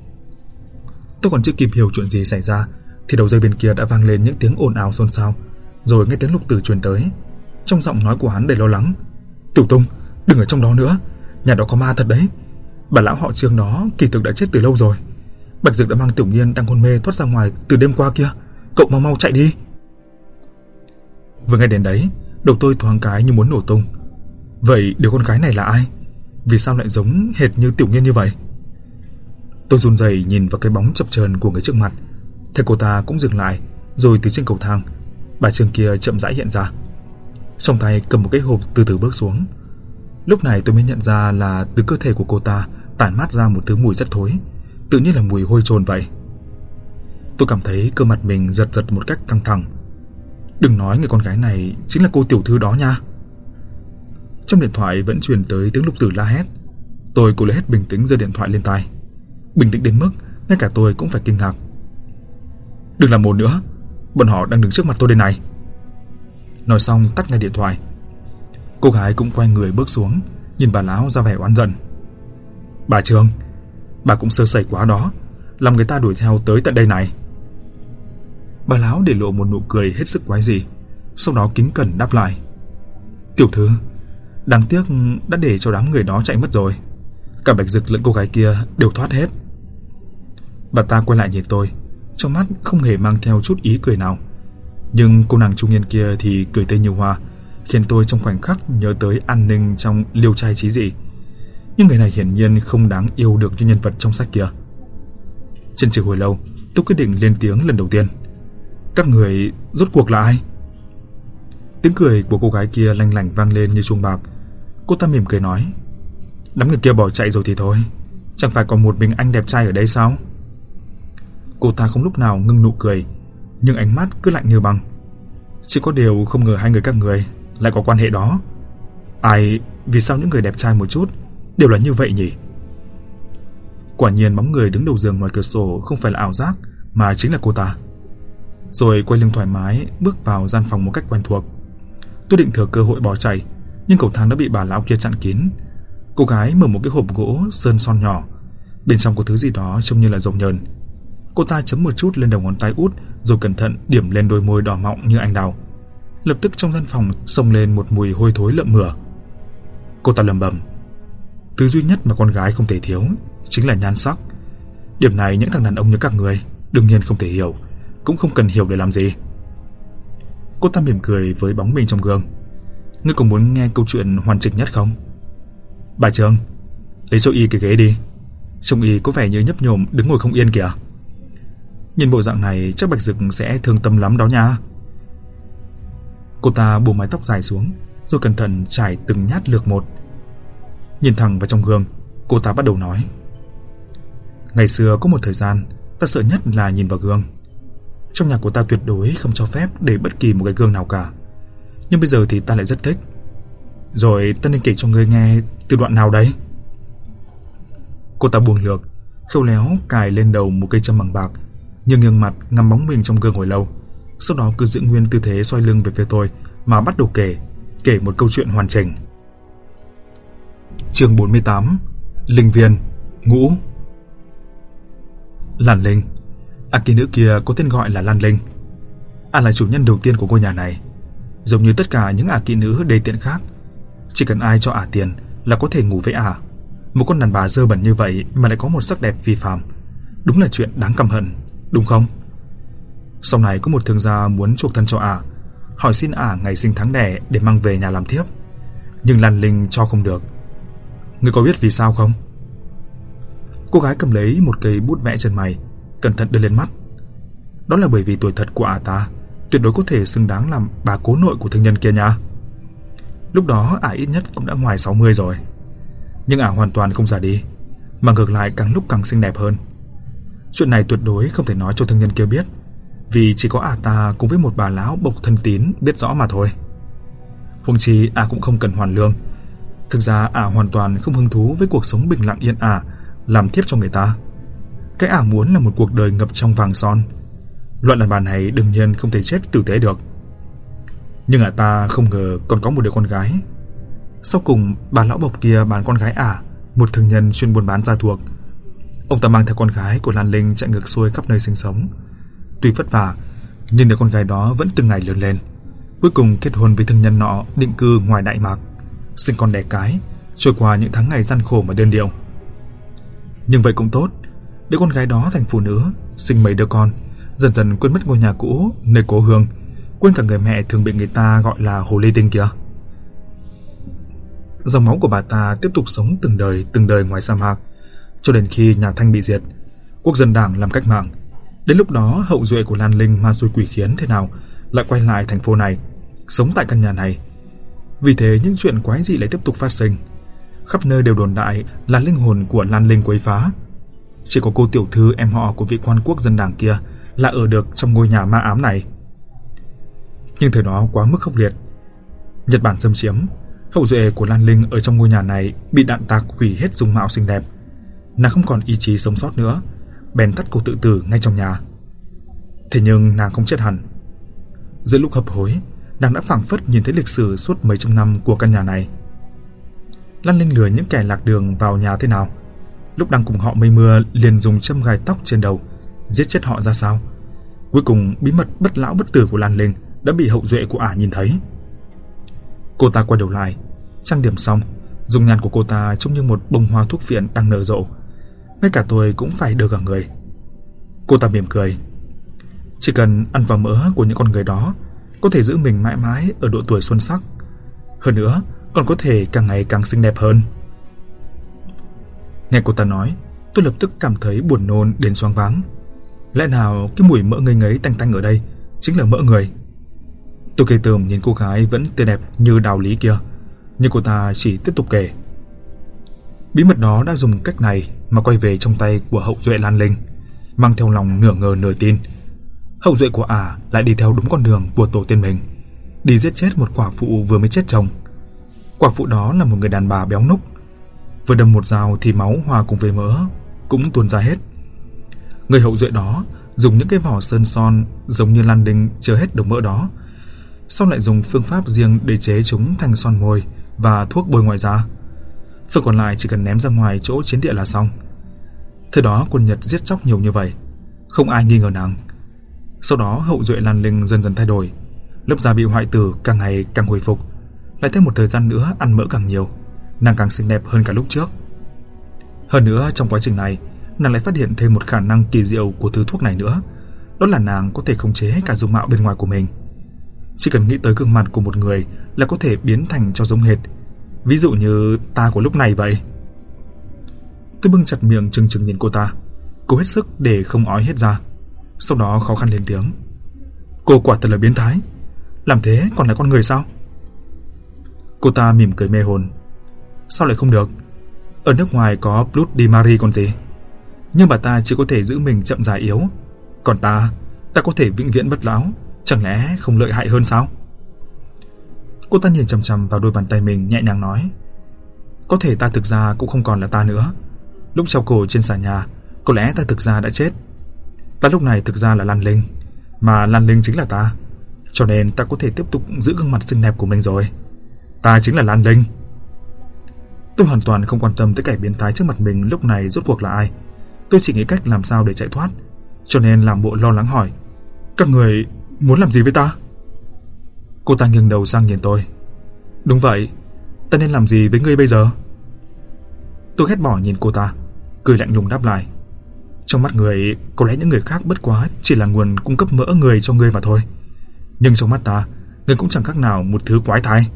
Tôi còn chưa kịp hiểu chuyện gì xảy ra thì đầu dây bên kia đã vang lên những tiếng ồn ào xôn xao, rồi nghe tiếng Lục Tử truyền tới. Trong giọng nói của hắn đầy lo lắng. Tiểu Tùng, đừng ở trong đó nữa, nhà đó có ma thật đấy. Bà lão họ Trương đó kỳ thực đã chết từ lâu rồi. Bạch Dực đã mang Tiểu Nghiên đang hôn mê thoát ra ngoài từ đêm qua kia. Cậu mau mau chạy đi. Vừa nghe đến đấy, đầu tôi thoáng cái như muốn nổ tung. Vậy đứa con gái này là ai? Vì sao lại giống hệt như Tiểu Nghiên như vậy? Tôi run rẩy nhìn vào cái bóng chập chờn của người trước mặt. Thế cô ta cũng dừng lại, rồi từ trên cầu thang, bà Trương kia chậm rãi hiện ra. Trong tay cầm một cái hộp từ từ bước xuống. Lúc này tôi mới nhận ra là từ cơ thể của cô ta tản mát ra một thứ mùi rất thối, tự nhiên là mùi hôi trồn vậy. Tôi cảm thấy cơ mặt mình giật giật một cách căng thẳng. Đừng nói người con gái này chính là cô tiểu thư đó nha. Trong điện thoại vẫn truyền tới tiếng Lục Tử la hét. Tôi cố lấy hết bình tĩnh giơ điện thoại lên tai. Bình tĩnh đến mức ngay cả tôi cũng phải kinh ngạc. Đừng làm ồn nữa, bọn họ đang đứng trước mặt tôi đây này. Nói xong tắt ngay điện thoại. Cô gái cũng quay người bước xuống, nhìn bà lão ra vẻ oán giận. Bà Trương, bà cũng sơ sẩy quá đó, làm người ta đuổi theo tới tận đây này. Bà lão để lộ một nụ cười hết sức quái dị, sau đó kính cẩn đáp lại. Tiểu thư, đáng tiếc đã để cho đám người đó chạy mất rồi. Cả Bạch Dực lẫn cô gái kia đều thoát hết. Bà ta quay lại nhìn tôi, trong mắt không hề mang theo chút ý cười nào. Nhưng cô nàng trung niên kia thì cười tươi như hoa, khiến tôi trong khoảnh khắc nhớ tới An Ninh trong Liêu Trai Chí Dị. Nhưng người này hiển nhiên không đáng yêu được như nhân vật trong sách kia. Chần chừ hồi lâu, tôi quyết định lên tiếng lần đầu tiên. Các người rốt cuộc là ai? Tiếng cười của cô gái kia lanh lảnh vang lên như chuông bạc. Cô ta mỉm cười nói. Đám người kia bỏ chạy rồi thì thôi, chẳng phải còn một mình anh đẹp trai ở đây sao? Cô ta không lúc nào ngưng nụ cười, nhưng ánh mắt cứ lạnh như băng. Chỉ có điều không ngờ hai người các người lại có quan hệ đó. Ai, vì sao những người đẹp trai một chút đều là như vậy nhỉ? Quả nhiên bóng người đứng đầu giường ngoài cửa sổ không phải là ảo giác, mà chính là cô ta. Rồi quay lưng thoải mái bước vào gian phòng một cách quen thuộc. Tôi định thừa cơ hội bỏ chạy, nhưng cầu thang đã bị bà lão kia chặn kín. Cô gái mở một cái hộp gỗ sơn son nhỏ, bên trong có thứ gì đó trông như là dầu nhờn. Cô ta chấm một chút lên đầu ngón tay út, rồi cẩn thận điểm lên đôi môi đỏ mọng như anh đào. Lập tức trong gian phòng xông lên một mùi hôi thối lợm mửa. Cô ta lẩm bẩm, thứ duy nhất mà con gái không thể thiếu chính là nhan sắc. Điểm này những thằng đàn ông như các người đương nhiên không thể hiểu, cũng không cần hiểu để làm gì. Cô ta mỉm cười với bóng mình trong gương. Ngươi có muốn nghe câu chuyện hoàn chỉnh nhất không? Bà Trương, lấy cho y cái ghế đi. Trông y có vẻ như nhấp nhổm đứng ngồi không yên kìa. Nhìn bộ dạng này chắc Bạch Dực sẽ thương tâm lắm đó nha. Cô ta buông mái tóc dài xuống, rồi cẩn thận trải từng nhát lược một. Nhìn thẳng vào trong gương, cô ta bắt đầu nói. Ngày xưa có một thời gian ta sợ nhất là nhìn vào gương. Trong nhà của ta tuyệt đối không cho phép để bất kỳ một cái gương nào cả. Nhưng bây giờ thì ta lại rất thích. Rồi ta nên kể cho ngươi nghe từ đoạn nào đấy? Cô ta buông lược, khéo léo cài lên đầu một cây châm bằng bạc, nhưng nghiêng mặt ngắm bóng mình trong gương hồi lâu. Sau đó cứ giữ nguyên tư thế xoay lưng về phía tôi mà bắt đầu kể một câu chuyện hoàn chỉnh. Chương 48. Linh Viên Ngũ. Lan Linh, kỳ nữ kia có tên gọi là Lan Linh. Là chủ nhân đầu tiên của ngôi nhà này. Giống như tất cả những kỹ nữ đê tiện khác, chỉ cần ai cho tiền là có thể ngủ với Một con đàn bà dơ bẩn như vậy mà lại có một sắc đẹp phi phàm, đúng là chuyện đáng căm hận, đúng không? Sau này có một thương gia muốn chuộc thân cho hỏi xin ngày sinh tháng đẻ để mang về nhà làm thiếp, nhưng Lan Linh cho không được. Ngươi có biết vì sao không? Cô gái cầm lấy một cây bút vẽ chân mày, cẩn thận đưa lên mắt. Đó là bởi vì tuổi thật của ả ta tuyệt đối có thể xứng đáng làm bà cố nội của thương nhân kia nha. Lúc đó ả ít nhất cũng đã ngoài 60 rồi. Nhưng ả hoàn toàn không già đi, mà ngược lại càng lúc càng xinh đẹp hơn. Chuyện này tuyệt đối không thể nói cho thương nhân kia biết, vì chỉ có ả ta cùng với một bà lão bộc thân tín biết rõ mà thôi. Huống chi ả cũng không cần hoàn lương. Thực ra ả hoàn toàn không hứng thú với cuộc sống bình lặng yên ả làm thiếp cho người ta. Cái ả muốn là một cuộc đời ngập trong vàng son. Loại đàn bà này đương nhiên không thể chết tử tế được. Nhưng ả ta không ngờ còn có một đứa con gái. Sau cùng bà lão bộc kia bán con gái ả, một thương nhân chuyên buôn bán da thuộc. Ông ta mang theo con gái của Lan Linh chạy ngược xuôi khắp nơi sinh sống. Tuy vất vả, nhưng đứa con gái đó vẫn từng ngày lớn lên. Cuối cùng kết hôn với thương nhân nọ, định cư ngoài Đại Mạc, sinh con đẻ cái, trôi qua những tháng ngày gian khổ mà đơn điệu. Nhưng vậy cũng tốt, đứa con gái đó thành phụ nữ, sinh mấy đứa con, dần dần quên mất ngôi nhà cũ, nơi cố hương, quên cả người mẹ thường bị người ta gọi là hồ ly tinh kia. Dòng máu của bà ta tiếp tục sống từng đời ngoài sa mạc, cho đến khi nhà Thanh bị diệt, quốc dân đảng làm cách mạng. Đến lúc đó hậu duệ của Lan Linh ma xui quỷ khiến thế nào lại quay lại thành phố này, sống tại căn nhà này. Vì thế những chuyện quái dị lại tiếp tục phát sinh. Khắp nơi đều đồn đại là linh hồn của Lan Linh quấy phá. Chỉ có cô tiểu thư em họ của vị quan quốc dân đảng kia là ở được trong ngôi nhà ma ám này. Nhưng thời đó quá mức khốc liệt. Nhật Bản xâm chiếm, hậu duệ của Lan Linh ở trong ngôi nhà này bị đạn tạc hủy hết dung mạo xinh đẹp. Nàng không còn ý chí sống sót nữa, bèn thắt cổ tự tử ngay trong nhà. Thế nhưng nàng không chết hẳn. Giữa lúc hấp hối, nàng đã phảng phất nhìn thấy lịch sử suốt mấy trăm năm của căn nhà này. Lan Linh lừa những kẻ lạc đường vào nhà thế nào, lúc đang cùng họ mây mưa liền dùng châm gai tóc trên đầu giết chết họ ra sao. Cuối cùng bí mật bất lão bất tử của Lan Linh đã bị hậu duệ của ả nhìn thấy. Cô ta quay đầu lại, trang điểm xong, dung nhan của cô ta trông như một bông hoa thuốc phiện đang nở rộ. Ngay cả tôi cũng phải đờ cả người. Cô ta mỉm cười. Chỉ cần ăn vào mỡ của những con người đó, có thể giữ mình mãi mãi ở độ tuổi xuân sắc. Hơn nữa, còn có thể càng ngày càng xinh đẹp hơn. Nghe cô ta nói, tôi lập tức cảm thấy buồn nôn đến choáng váng. Lẽ nào cái mùi mỡ ngây ngấy tanh tanh ở đây chính là mỡ người? Tôi kê tởm nhìn cô gái vẫn tươi đẹp như đào lý kia, nhưng cô ta chỉ tiếp tục kể. Bí mật đó đã dùng cách này mà quay về trong tay của hậu duệ Lan Linh, mang theo lòng nửa ngờ nửa tin. Hậu duệ của ả lại đi theo đúng con đường của tổ tiên mình, đi giết chết một quả phụ vừa mới chết chồng. Quả phụ đó là một người đàn bà béo núc, vừa đâm một dao thì máu hòa cùng với mỡ cũng tuôn ra hết. Người hậu duệ đó dùng những cái vỏ sơn son giống như Lan Linh chứa hết đống mỡ đó, sau lại dùng phương pháp riêng để chế chúng thành son môi và thuốc bôi ngoài da. Phần còn lại chỉ cần ném ra ngoài chỗ chiến địa là xong. Thời đó quân Nhật giết chóc nhiều như vậy, không ai nghi ngờ nàng. Sau đó hậu duệ Lan Linh dần dần thay đổi, lớp da bị hoại tử càng ngày càng hồi phục. Lại thêm một thời gian nữa ăn mỡ càng nhiều, nàng càng xinh đẹp hơn cả lúc trước. Hơn nữa trong quá trình này, nàng lại phát hiện thêm một khả năng kỳ diệu của thứ thuốc này nữa, đó là nàng có thể khống chế cả dung mạo bên ngoài của mình. Chỉ cần nghĩ tới gương mặt của một người là có thể biến thành cho giống hệt. Ví dụ như ta của lúc này vậy. Tôi bưng chặt miệng trừng trừng nhìn cô ta, cố hết sức để không ói hết ra. Sau đó khó khăn lên tiếng. Cô quả thật là biến thái. Làm thế còn là con người sao? Cô ta mỉm cười mê hồn. Sao lại không được? Ở nước ngoài có Blood de Marie còn gì. Nhưng bà ta chỉ có thể giữ mình chậm rãi yếu, còn ta có thể vĩnh viễn bất lão. Chẳng lẽ không lợi hại hơn sao? Cô ta nhìn chằm chằm vào đôi bàn tay mình, nhẹ nhàng nói. Có thể ta thực ra cũng không còn là ta nữa. Lúc treo cổ trên xà nhà, có lẽ ta thực ra đã chết. Ta lúc này thực ra là Lan Linh, mà Lan Linh chính là ta. Cho nên ta có thể tiếp tục giữ gương mặt xinh đẹp của mình rồi. Ta chính là Lan Linh. Tôi hoàn toàn không quan tâm tới kẻ biến thái trước mặt mình lúc này rốt cuộc là ai. Tôi chỉ nghĩ cách làm sao để chạy thoát, cho nên làm bộ lo lắng hỏi. Các người muốn làm gì với ta? Cô ta nghiêng đầu sang nhìn tôi. Đúng vậy, ta nên làm gì với ngươi bây giờ? Tôi ghét bỏ nhìn cô ta, cười lạnh lùng đáp lại. Trong mắt người, có lẽ những người khác bất quá chỉ là nguồn cung cấp mỡ người cho ngươi mà thôi. Nhưng trong mắt ta, ngươi cũng chẳng khác nào một thứ quái thai.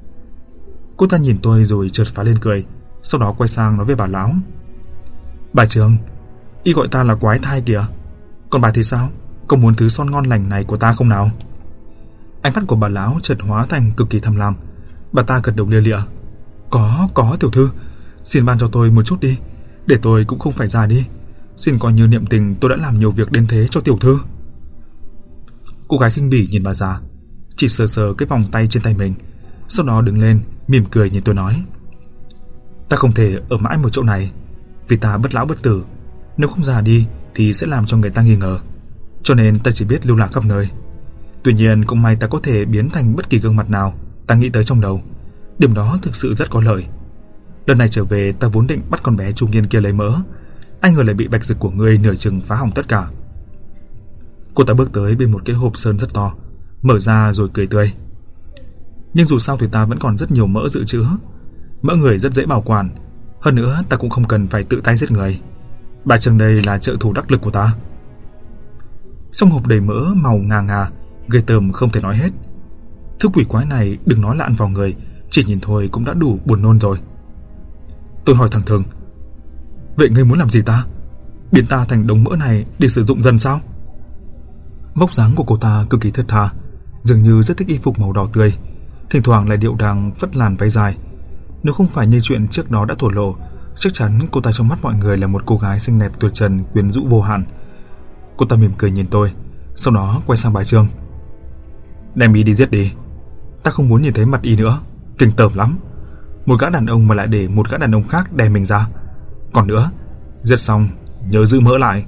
Cô ta nhìn tôi rồi chợt phá lên cười, sau đó quay sang nói với bà lão. Bà Trường, y gọi ta là quái thai kìa. Còn bà thì sao? Có muốn thứ son ngon lành này của ta không nào? Ánh mắt của bà lão chợt hóa thành cực kỳ tham lam. Bà ta gật đầu lia lịa. Có tiểu thư, xin ban cho tôi một chút đi, để tôi cũng không phải già đi. Xin coi như niệm tình tôi đã làm nhiều việc đến thế cho tiểu thư. Cô gái khinh bỉ nhìn bà già, chỉ sờ sờ cái vòng tay trên tay mình, sau đó đứng lên mỉm cười nhìn tôi nói: Ta không thể ở mãi một chỗ này, vì ta bất lão bất tử, nếu không già đi thì sẽ làm cho người ta nghi ngờ, cho nên ta chỉ biết lưu lạc khắp nơi. Tuy nhiên cũng may ta có thể biến thành bất kỳ gương mặt nào ta nghĩ tới trong đầu, điểm đó thực sự rất có lợi. Lần này trở về ta vốn định bắt con bé trung niên kia lấy mỡ, ai ngờ lại bị bạch dực của ngươi nửa chừng phá hỏng tất cả. Cô ta bước tới bên một cái hộp sơn rất to, mở ra rồi cười tươi. Nhưng dù sao thì ta vẫn còn rất nhiều mỡ dự trữ, mỡ người rất dễ bảo quản, hơn nữa ta cũng không cần phải tự tay giết người. Bà Trừng đây là trợ thủ đắc lực của ta. Trong hộp đầy mỡ màu ngà ngà, ghê tởm không thể nói hết. Thứ quỷ quái này đừng nói là ăn vào người, chỉ nhìn thôi cũng đã đủ buồn nôn rồi. Tôi hỏi thẳng thừng: Vậy ngươi muốn làm gì ta? Biến ta thành đống mỡ này để sử dụng dần sao? Vóc dáng của cô ta cực kỳ thướt tha, dường như rất thích y phục màu đỏ tươi, thỉnh thoảng lại điệu đàng phất làn váy dài. Nếu không phải như chuyện trước đó đã thổ lộ, chắc chắn cô ta trong mắt mọi người là một cô gái xinh đẹp tuyệt trần, quyến rũ vô hạn. Cô ta mỉm cười nhìn tôi, sau đó quay sang bà Trương: Đem y đi giết đi, ta không muốn nhìn thấy mặt y nữa, kinh tởm lắm. Một gã đàn ông mà lại để một gã đàn ông khác đè mình ra. Còn nữa, giết xong nhớ giữ mỡ lại.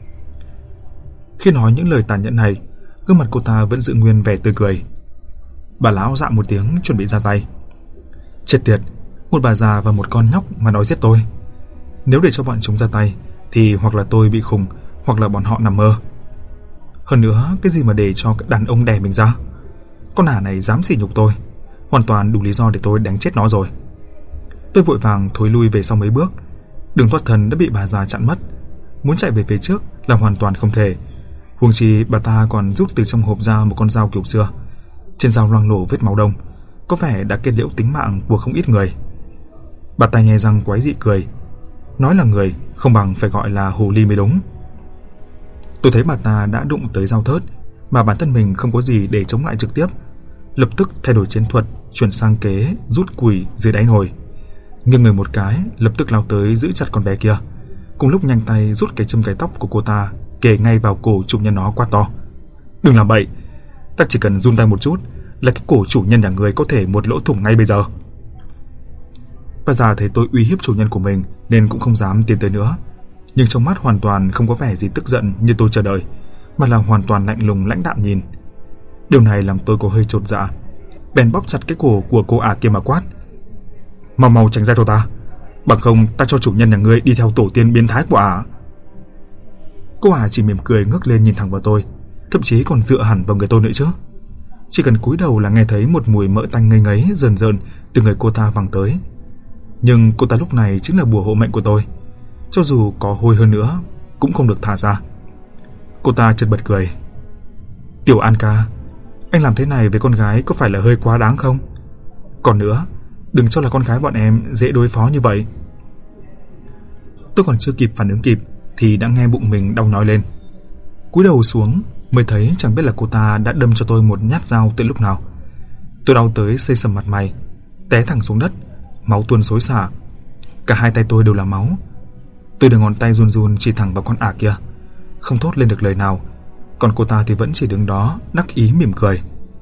Khi nói những lời tàn nhẫn này, gương mặt cô ta vẫn giữ nguyên vẻ tươi cười. Bà lão dạ một tiếng chuẩn bị ra tay. Chết tiệt, một bà già và một con nhóc mà nói giết tôi. Nếu để cho bọn chúng ra tay thì hoặc là tôi bị khùng, hoặc là bọn họ nằm mơ. Hơn nữa, cái gì mà để cho đàn ông đè mình ra? Con hả này dám sỉ nhục tôi, hoàn toàn đủ lý do để tôi đánh chết nó rồi. Tôi vội vàng thối lui về sau mấy bước. Đường thoát thân đã bị bà già chặn mất, muốn chạy về phía trước là hoàn toàn không thể. Huống chi bà ta còn rút từ trong hộp ra một con dao kiểu xưa. Trên dao loang lổ vết máu đông, có vẻ đã kết liễu tính mạng của không ít người. Bà ta nhe răng quái dị cười, nói là người không bằng phải gọi là hồ ly mới đúng. Tôi thấy bà ta đã đụng tới dao thớt, mà bản thân mình không có gì để chống lại trực tiếp, lập tức thay đổi chiến thuật, chuyển sang kế rút củi dưới đáy nồi. Nghiêng người một cái, lập tức lao tới giữ chặt con bé kia, cùng lúc nhanh tay rút cái châm cài tóc của cô ta kề ngay vào cổ chủ nhân nó, quát to: Đừng làm bậy, ta chỉ cần run tay một chút là cái cổ chủ nhân nhà người có thể một lỗ thủng ngay bây giờ. Bà già thấy tôi uy hiếp chủ nhân của mình nên cũng không dám tiến tới nữa, nhưng trong mắt hoàn toàn không có vẻ gì tức giận như tôi chờ đợi, mà là hoàn toàn lạnh lùng lãnh đạm nhìn. Điều này làm tôi có hơi chột dạ, bèn bóp chặt cái cổ của cô ả kia mà quát: Mau mau tránh ra cho ta, bằng không ta cho chủ nhân nhà ngươi đi theo tổ tiên biến thái của ả. Cô ả chỉ mỉm cười ngước lên nhìn thẳng vào tôi, thậm chí còn dựa hẳn vào người tôi nữa chứ. Chỉ cần cúi đầu là nghe thấy một mùi mỡ tanh ngây ngấy rờn rợn từ người cô ta văng tới. Nhưng cô ta lúc này chính là bùa hộ mệnh của tôi, cho dù có hôi hơn nữa cũng không được thả ra. Cô ta chợt bật cười: Tiểu An ca, anh làm thế này với con gái có phải là hơi quá đáng không? Còn nữa, đừng cho là con gái bọn em dễ đối phó như vậy. Tôi còn chưa kịp phản ứng kịp thì đã nghe bụng mình đau nhói lên. Cúi đầu xuống mới thấy chẳng biết là cô ta đã đâm cho tôi một nhát dao từ lúc nào. Tôi đau tới xây sầm mặt mày, té thẳng xuống đất, máu tuôn xối xả. Cả hai tay tôi đều là máu. Tôi đưa ngón tay run run chỉ thẳng vào con ả kia, không thốt lên được lời nào. Còn cô ta thì vẫn chỉ đứng đó đắc ý mỉm cười.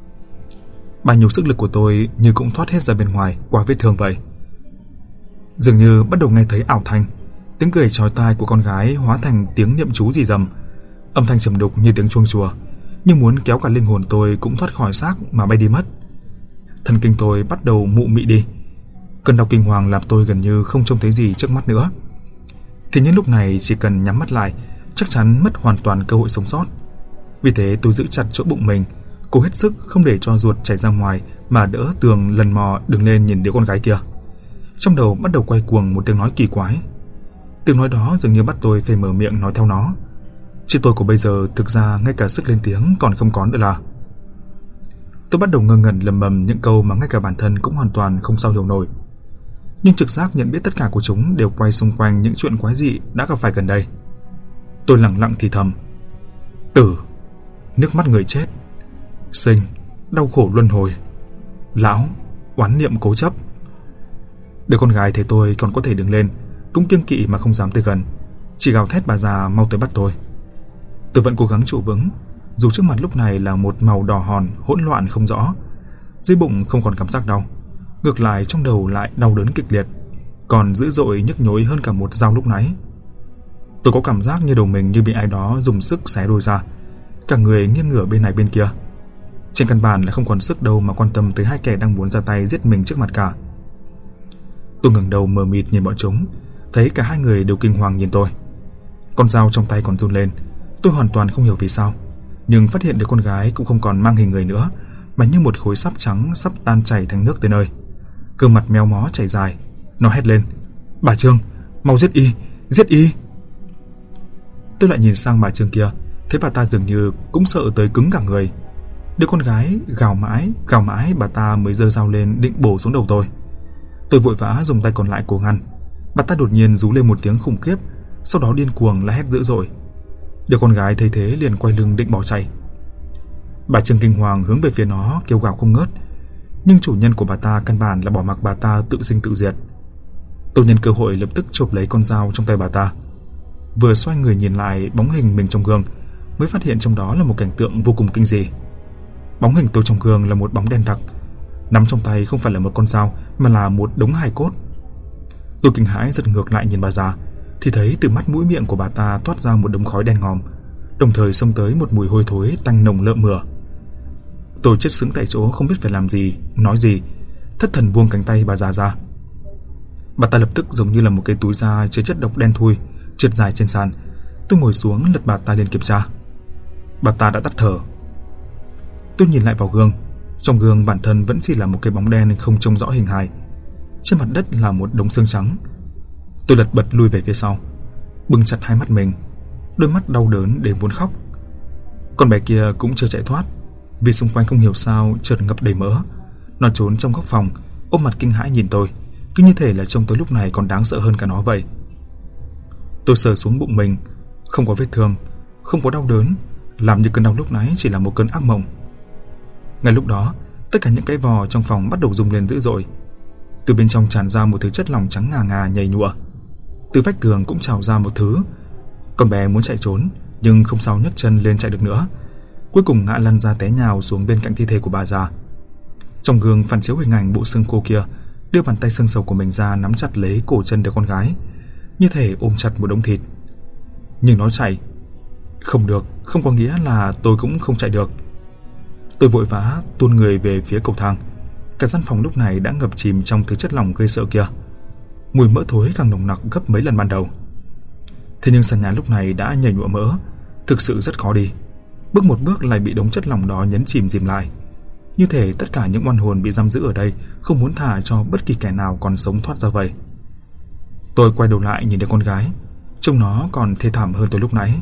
Bao nhiêu sức lực của tôi như cũng thoát hết ra bên ngoài qua vết thương vậy. Dường như bắt đầu nghe thấy ảo thanh, tiếng cười chói tai của con gái hóa thành tiếng niệm chú rì rầm, âm thanh trầm đục như tiếng chuông chùa, nhưng muốn kéo cả linh hồn tôi cũng thoát khỏi xác mà bay đi mất. Thần kinh tôi bắt đầu mụ mị đi, cơn đau kinh hoàng làm tôi gần như không trông thấy gì trước mắt nữa. Thì những lúc này chỉ cần nhắm mắt lại, chắc chắn mất hoàn toàn cơ hội sống sót. Vì thế tôi giữ chặt chỗ bụng mình, cố hết sức không để cho ruột chảy ra ngoài mà đỡ tường lần mò đứng lên nhìn đứa con gái kia. Trong đầu bắt đầu quay cuồng một tiếng nói kỳ quái. Tiếng nói đó dường như bắt tôi phải mở miệng nói theo nó, chứ tôi của bây giờ thực ra ngay cả sức lên tiếng còn không có nữa là. Tôi bắt đầu ngơ ngẩn lầm bầm những câu mà ngay cả bản thân cũng hoàn toàn không sao hiểu nổi. Nhưng trực giác nhận biết tất cả của chúng đều quay xung quanh những chuyện quái dị đã gặp phải gần đây. Tôi lẳng lặng thì thầm: tử, nước mắt người chết, sinh, đau khổ luân hồi, lão, oán niệm cố chấp. Đứa con gái thấy tôi còn có thể đứng lên cũng kiêng kỵ mà không dám tới gần, chỉ gào thét bà già mau tới bắt tôi. Tôi vẫn cố gắng trụ vững, dù trước mặt lúc này là một màu đỏ hòn hỗn loạn không rõ. Dưới bụng không còn cảm giác đau, ngược lại trong đầu lại đau đớn kịch liệt, còn dữ dội nhức nhối hơn cả một dao lúc nãy. Tôi có cảm giác như đầu mình như bị ai đó dùng sức xé đôi ra, cả người nghiêng ngửa bên này bên kia. Trên căn bản là không còn sức đâu mà quan tâm tới hai kẻ đang muốn ra tay giết mình trước mặt cả. Tôi ngẩng đầu mờ mịt nhìn bọn chúng, thấy cả hai người đều kinh hoàng nhìn tôi. Con dao trong tay còn run lên. Tôi hoàn toàn không hiểu vì sao, nhưng phát hiện được con gái cũng không còn mang hình người nữa, mà như một khối sáp trắng sắp tan chảy thành nước tới nơi. Gương mặt méo mó chảy dài, nó hét lên: "Bà Trương, mau giết y, giết y!" Tôi lại nhìn sang bà Trương kia, thấy bà ta dường như cũng sợ tới cứng cả người. Đứa con gái gào mãi bà ta mới giơ dao lên định bổ xuống đầu tôi. Tôi vội vã dùng tay còn lại cố ngăn. Bà ta đột nhiên rú lên một tiếng khủng khiếp, sau đó điên cuồng la hét dữ dội. Đứa con gái thấy thế liền quay lưng định bỏ chạy. Bà Trương kinh hoàng hướng về phía nó kêu gào không ngớt, nhưng chủ nhân của bà ta căn bản là bỏ mặc bà ta tự sinh tự diệt. Tôi nhân cơ hội lập tức chộp lấy con dao trong tay bà ta. Vừa xoay người nhìn lại bóng hình mình trong gương, mới phát hiện trong đó là một cảnh tượng vô cùng kinh dị. Bóng hình tôi trong gương là một bóng đen đặc, nắm trong tay không phải là một con dao mà là một đống hài cốt. Tôi kinh hãi giật ngược lại nhìn bà già, thì thấy từ mắt mũi miệng của bà ta toát ra một đống khói đen ngòm, đồng thời xông tới một mùi hôi thối tanh nồng lợm mửa. Tôi chết sững tại chỗ không biết phải làm gì, nói gì, thất thần buông cánh tay bà già ra. Bà ta lập tức giống như là một cái túi da chứa chất độc đen thui trượt dài trên sàn. Tôi ngồi xuống lật bà ta lên kiểm tra. Bà ta đã tắt thở. Tôi nhìn lại vào gương. Trong gương bản thân vẫn chỉ là một cái bóng đen không trông rõ hình hài. Trên mặt đất là một đống xương trắng. Tôi lật bật lui về phía sau, bưng chặt hai mắt mình, đôi mắt đau đớn đến muốn khóc. Con bé kia cũng chưa chạy thoát, vì xung quanh không hiểu sao chợt ngập đầy mỡ. Nó trốn trong góc phòng, ôm mặt kinh hãi nhìn tôi, cứ như thể là trông tôi lúc này còn đáng sợ hơn cả nó vậy. Tôi sờ xuống bụng mình, không có vết thương, không có đau đớn, làm như cơn đau lúc nãy chỉ là một cơn ác mộng. Ngay lúc đó, tất cả những cái vò trong phòng bắt đầu rung lên dữ dội. Từ bên trong tràn ra một thứ chất lỏng trắng ngà ngà nhầy nhụa. Từ vách tường cũng trào ra một thứ. Con bé muốn chạy trốn, nhưng không sao nhấc chân lên chạy được nữa. Cuối cùng ngã lăn ra té nhào xuống bên cạnh thi thể của bà già. Trong gương phản chiếu hình ảnh bộ xương khô kia, đưa bàn tay xương sầu của mình ra nắm chặt lấy cổ chân đứa con gái, như thể ôm chặt một đống thịt. Nhưng nó chạy không được, không có nghĩa là tôi cũng không chạy được. Tôi vội vã tuôn người về phía cầu thang. Cả gian phòng lúc này đã ngập chìm trong thứ chất lỏng gây sợ kia. Mùi mỡ thối càng nồng nặc gấp mấy lần ban đầu. Thế nhưng sàn nhà lúc này đã nhầy nhụa mỡ, thực sự rất khó đi. Bước một bước lại bị đống chất lỏng đó nhấn chìm dìm lại, như thể tất cả những oan hồn bị giam giữ ở đây không muốn thả cho bất kỳ kẻ nào còn sống thoát ra vậy. Tôi quay đầu lại nhìn đứa con gái, trông nó còn thê thảm hơn tôi lúc nãy.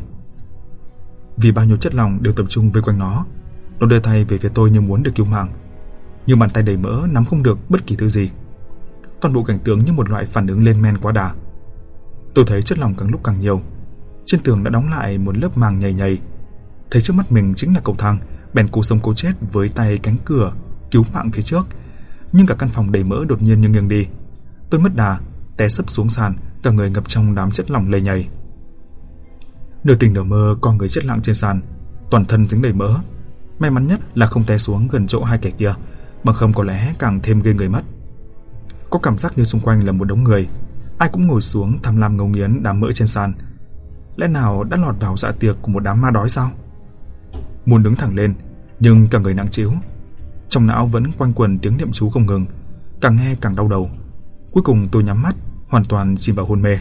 Vì bao nhiêu chất lỏng đều tập trung vây quanh nó đưa tay về phía tôi như muốn được cứu mạng, nhưng bàn tay đầy mỡ nắm không được bất kỳ thứ gì. Toàn bộ cảnh tượng như một loại phản ứng lên men quá đà. Tôi thấy chất lỏng càng lúc càng nhiều. Trên tường đã đóng lại một lớp màng nhầy nhầy. Thấy trước mắt mình chính là cầu thang, bèn cố sống cố chết với tay cánh cửa cứu mạng phía trước. Nhưng cả căn phòng đầy mỡ đột nhiên như nghiêng đi. Tôi mất đà, té sấp xuống sàn, cả người ngập trong đám chất lỏng lầy nhầy. Nửa tỉnh nửa mơ con người chết lặng trên sàn, toàn thân dính đầy mỡ. May mắn nhất là không té xuống gần chỗ hai kẻ kia, bằng không có lẽ càng thêm ghê người mất. Có cảm giác như xung quanh là một đống người, ai cũng ngồi xuống tham lam ngấu nghiến đám mỡ trên sàn. Lẽ nào đã lọt vào dạ tiệc của một đám ma đói sao? Muốn đứng thẳng lên, nhưng cả người nặng trĩu. Trong não vẫn quanh quẩn tiếng niệm chú không ngừng, càng nghe càng đau đầu. Cuối cùng tôi nhắm mắt, hoàn toàn chìm vào hôn mê.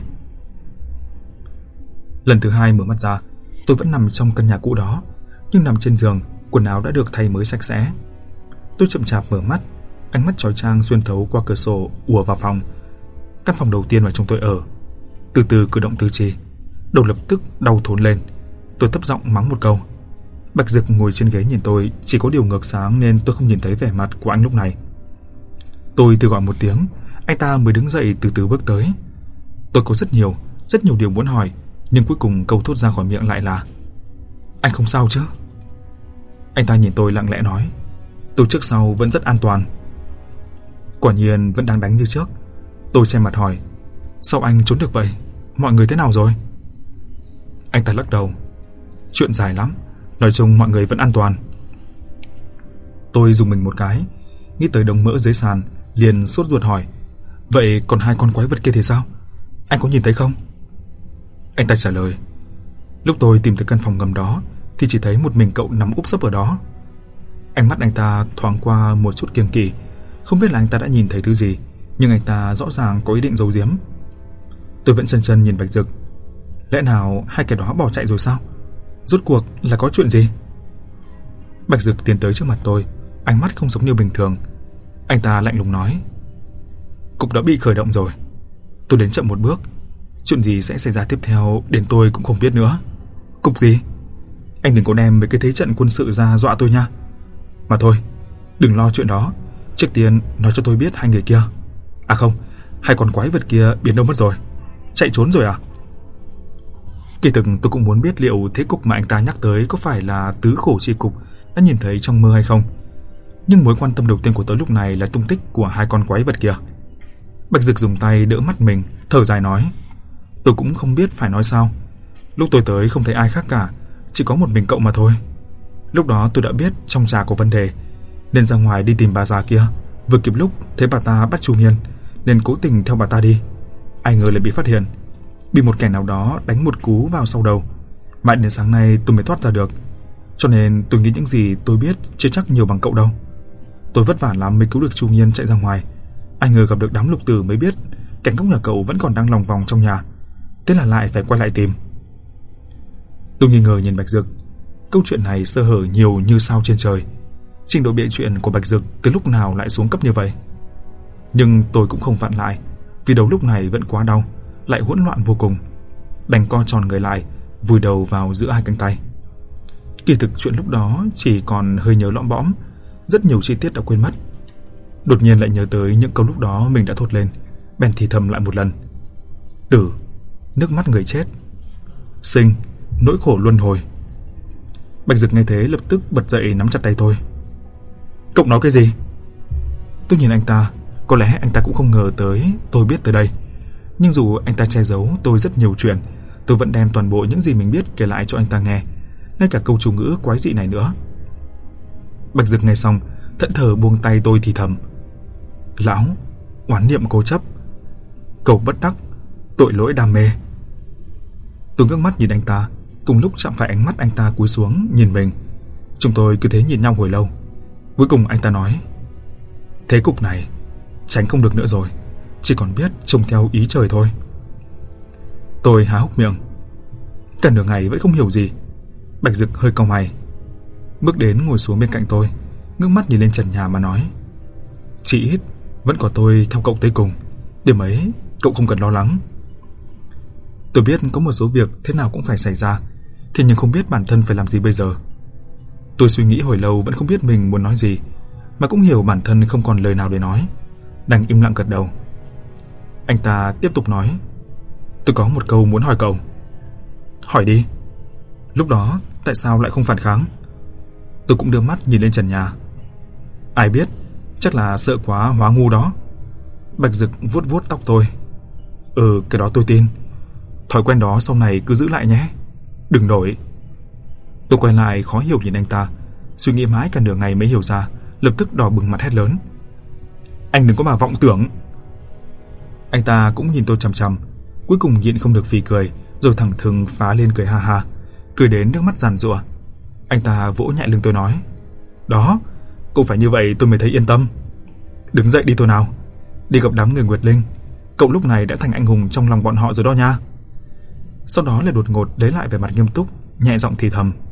Lần thứ hai mở mắt ra, tôi vẫn nằm trong căn nhà cũ đó, nhưng nằm trên giường, quần áo đã được thay mới sạch sẽ. Tôi chậm chạp mở mắt, ánh mắt chói chang xuyên thấu qua cửa sổ ùa vào phòng. Căn phòng đầu tiên mà chúng tôi ở. Từ từ cử động tứ chi, đầu lập tức đau thốn lên. Tôi thấp giọng mắng một câu. Bạch Dực ngồi trên ghế nhìn tôi, chỉ có điều ngược sáng nên tôi không nhìn thấy vẻ mặt của anh lúc này. Tôi từ gọi một tiếng, anh ta mới đứng dậy từ từ bước tới. Tôi có rất nhiều điều muốn hỏi, nhưng cuối cùng câu thốt ra khỏi miệng lại là: Anh không sao chứ? Anh ta nhìn tôi lặng lẽ nói. Tôi trước sau vẫn rất an toàn. Quả nhiên vẫn đang đánh như trước. Tôi che mặt hỏi. Sao anh trốn được vậy? Mọi người thế nào rồi? Anh ta lắc đầu. Chuyện dài lắm, nói chung mọi người vẫn an toàn. Tôi dùng mình một cái, nghĩ tới đống mỡ dưới sàn, liền sốt ruột hỏi. Vậy còn 2 con quái vật kia thì sao? Anh có nhìn thấy không? Anh ta trả lời. Lúc tôi tìm tới căn phòng ngầm đó thì chỉ thấy một mình cậu nằm úp sấp ở đó. Ánh mắt anh ta thoáng qua một chút kiêng kỵ. Không biết là anh ta đã nhìn thấy thứ gì, nhưng anh ta rõ ràng có ý định giấu giếm. Tôi vẫn chần chừ nhìn Bạch Dực. Lẽ nào 2 kẻ đó bỏ chạy rồi sao? Rốt cuộc là có chuyện gì? Bạch Dực tiến tới trước mặt tôi, ánh mắt không giống như bình thường. Anh ta lạnh lùng nói. Cục đã bị khởi động rồi. Tôi đến chậm một bước. Chuyện gì sẽ xảy ra tiếp theo đến tôi cũng không biết nữa. Cục gì? Anh đừng có đem mấy cái thế trận quân sự ra dọa tôi nha. Mà thôi, đừng lo chuyện đó. Trước tiên nói cho tôi biết 2 người kia. À không, 2 con quái vật kia biến đâu mất rồi? Chạy trốn rồi à? Kỳ thực tôi cũng muốn biết liệu thế cục mà anh ta nhắc tới có phải là tứ khổ chi cục đã nhìn thấy trong mơ hay không. Nhưng mối quan tâm đầu tiên của tôi lúc này là tung tích của 2 con quái vật kia. Bạch Dực dùng tay đỡ mắt mình, thở dài nói. Tôi cũng không biết phải nói sao. Lúc tôi tới không thấy ai khác cả, chỉ có một mình cậu mà thôi. Lúc đó tôi đã biết trong trà có vấn đề, nên ra ngoài đi tìm bà già kia. Vừa kịp lúc thấy bà ta bắt Chu Miên, nên cố tình theo bà ta đi. Ai ngờ lại bị phát hiện, bị một kẻ nào đó đánh một cú vào sau đầu. Mãi đến sáng nay tôi mới thoát ra được. Cho nên tôi nghĩ những gì tôi biết chưa chắc nhiều bằng cậu đâu. Tôi vất vả lắm mới cứu được Chu Miên chạy ra ngoài. Ai ngờ gặp được đám lục tử mới biết cảnh cốc nhà cậu vẫn còn đang lòng vòng trong nhà. Thế là lại phải quay lại tìm. Tôi nghi ngờ nhìn Bạch Dực. Câu chuyện này sơ hở nhiều như sao trên trời. Trình độ bịa chuyện của Bạch Dực từ lúc nào lại xuống cấp như vậy? Nhưng tôi cũng không vặn lại, vì đầu lúc này vẫn quá đau, lại hỗn loạn vô cùng. Đành co tròn người lại, vùi đầu vào giữa 2 cánh tay. Kỳ thực chuyện lúc đó chỉ còn hơi nhớ lõm bõm, rất nhiều chi tiết đã quên mất. Đột nhiên lại nhớ tới những câu lúc đó mình đã thốt lên, bèn thì thầm lại một lần. Tử, nước mắt người chết. Sinh, nỗi khổ luân hồi. Bạch Dực nghe thế lập tức bật dậy nắm chặt tay tôi. Cậu nói cái gì? Tôi nhìn anh ta, có lẽ anh ta cũng không ngờ tới tôi biết tới đây. Nhưng dù anh ta che giấu tôi rất nhiều chuyện, tôi vẫn đem toàn bộ những gì mình biết kể lại cho anh ta nghe, ngay cả câu chủ ngữ quái dị này nữa. Bạch Dực nghe xong, thẫn thờ buông tay tôi thì thầm. Lão, oán niệm cố chấp, cầu bất đắc, tội lỗi đam mê. Tôi ngước mắt nhìn anh ta, cùng lúc chạm phải ánh mắt anh ta cúi xuống nhìn mình. Chúng tôi cứ thế nhìn nhau hồi lâu. Cuối cùng anh ta nói. Thế cục này tránh không được nữa rồi, chỉ còn biết trông theo ý trời thôi. Tôi há hốc miệng. Cả nửa ngày vẫn không hiểu gì. Bạch Dực hơi cau mày, bước đến ngồi xuống bên cạnh tôi, ngước mắt nhìn lên trần nhà mà nói. Chỉ ít vẫn có tôi theo cậu tới cùng, điểm ấy cậu không cần lo lắng. Tôi biết có một số việc thế nào cũng phải xảy ra, thế nhưng không biết bản thân phải làm gì bây giờ. Tôi suy nghĩ hồi lâu vẫn không biết mình muốn nói gì, mà cũng hiểu bản thân không còn lời nào để nói, đành im lặng gật đầu. Anh ta tiếp tục nói. Tôi có một câu muốn hỏi cậu. Hỏi đi. Lúc đó tại sao lại không phản kháng? Tôi cũng đưa mắt nhìn lên trần nhà. Ai biết, chắc là sợ quá hóa ngu đó. Bạch Dực vuốt vuốt tóc tôi. Cái đó tôi tin. Thói quen đó sau này cứ giữ lại nhé, đừng đổi. Tôi quay lại khó hiểu nhìn anh ta, suy nghĩ mãi cả nửa ngày mới hiểu ra, lập tức đỏ bừng mặt hét lớn. Anh đừng có mà vọng tưởng. Anh ta cũng nhìn tôi chằm chằm, cuối cùng nhịn không được phì cười, rồi thẳng thừng phá lên cười ha ha, cười đến nước mắt giàn giụa. Anh ta vỗ nhẹ lưng tôi nói. Đó, cậu phải như vậy tôi mới thấy yên tâm. Đứng dậy đi tôi nào, đi gặp đám người Nguyệt Linh. Cậu lúc này đã thành anh hùng trong lòng bọn họ rồi đó nha. Sau đó lại đột ngột lấy lại vẻ mặt nghiêm túc, nhẹ giọng thì thầm.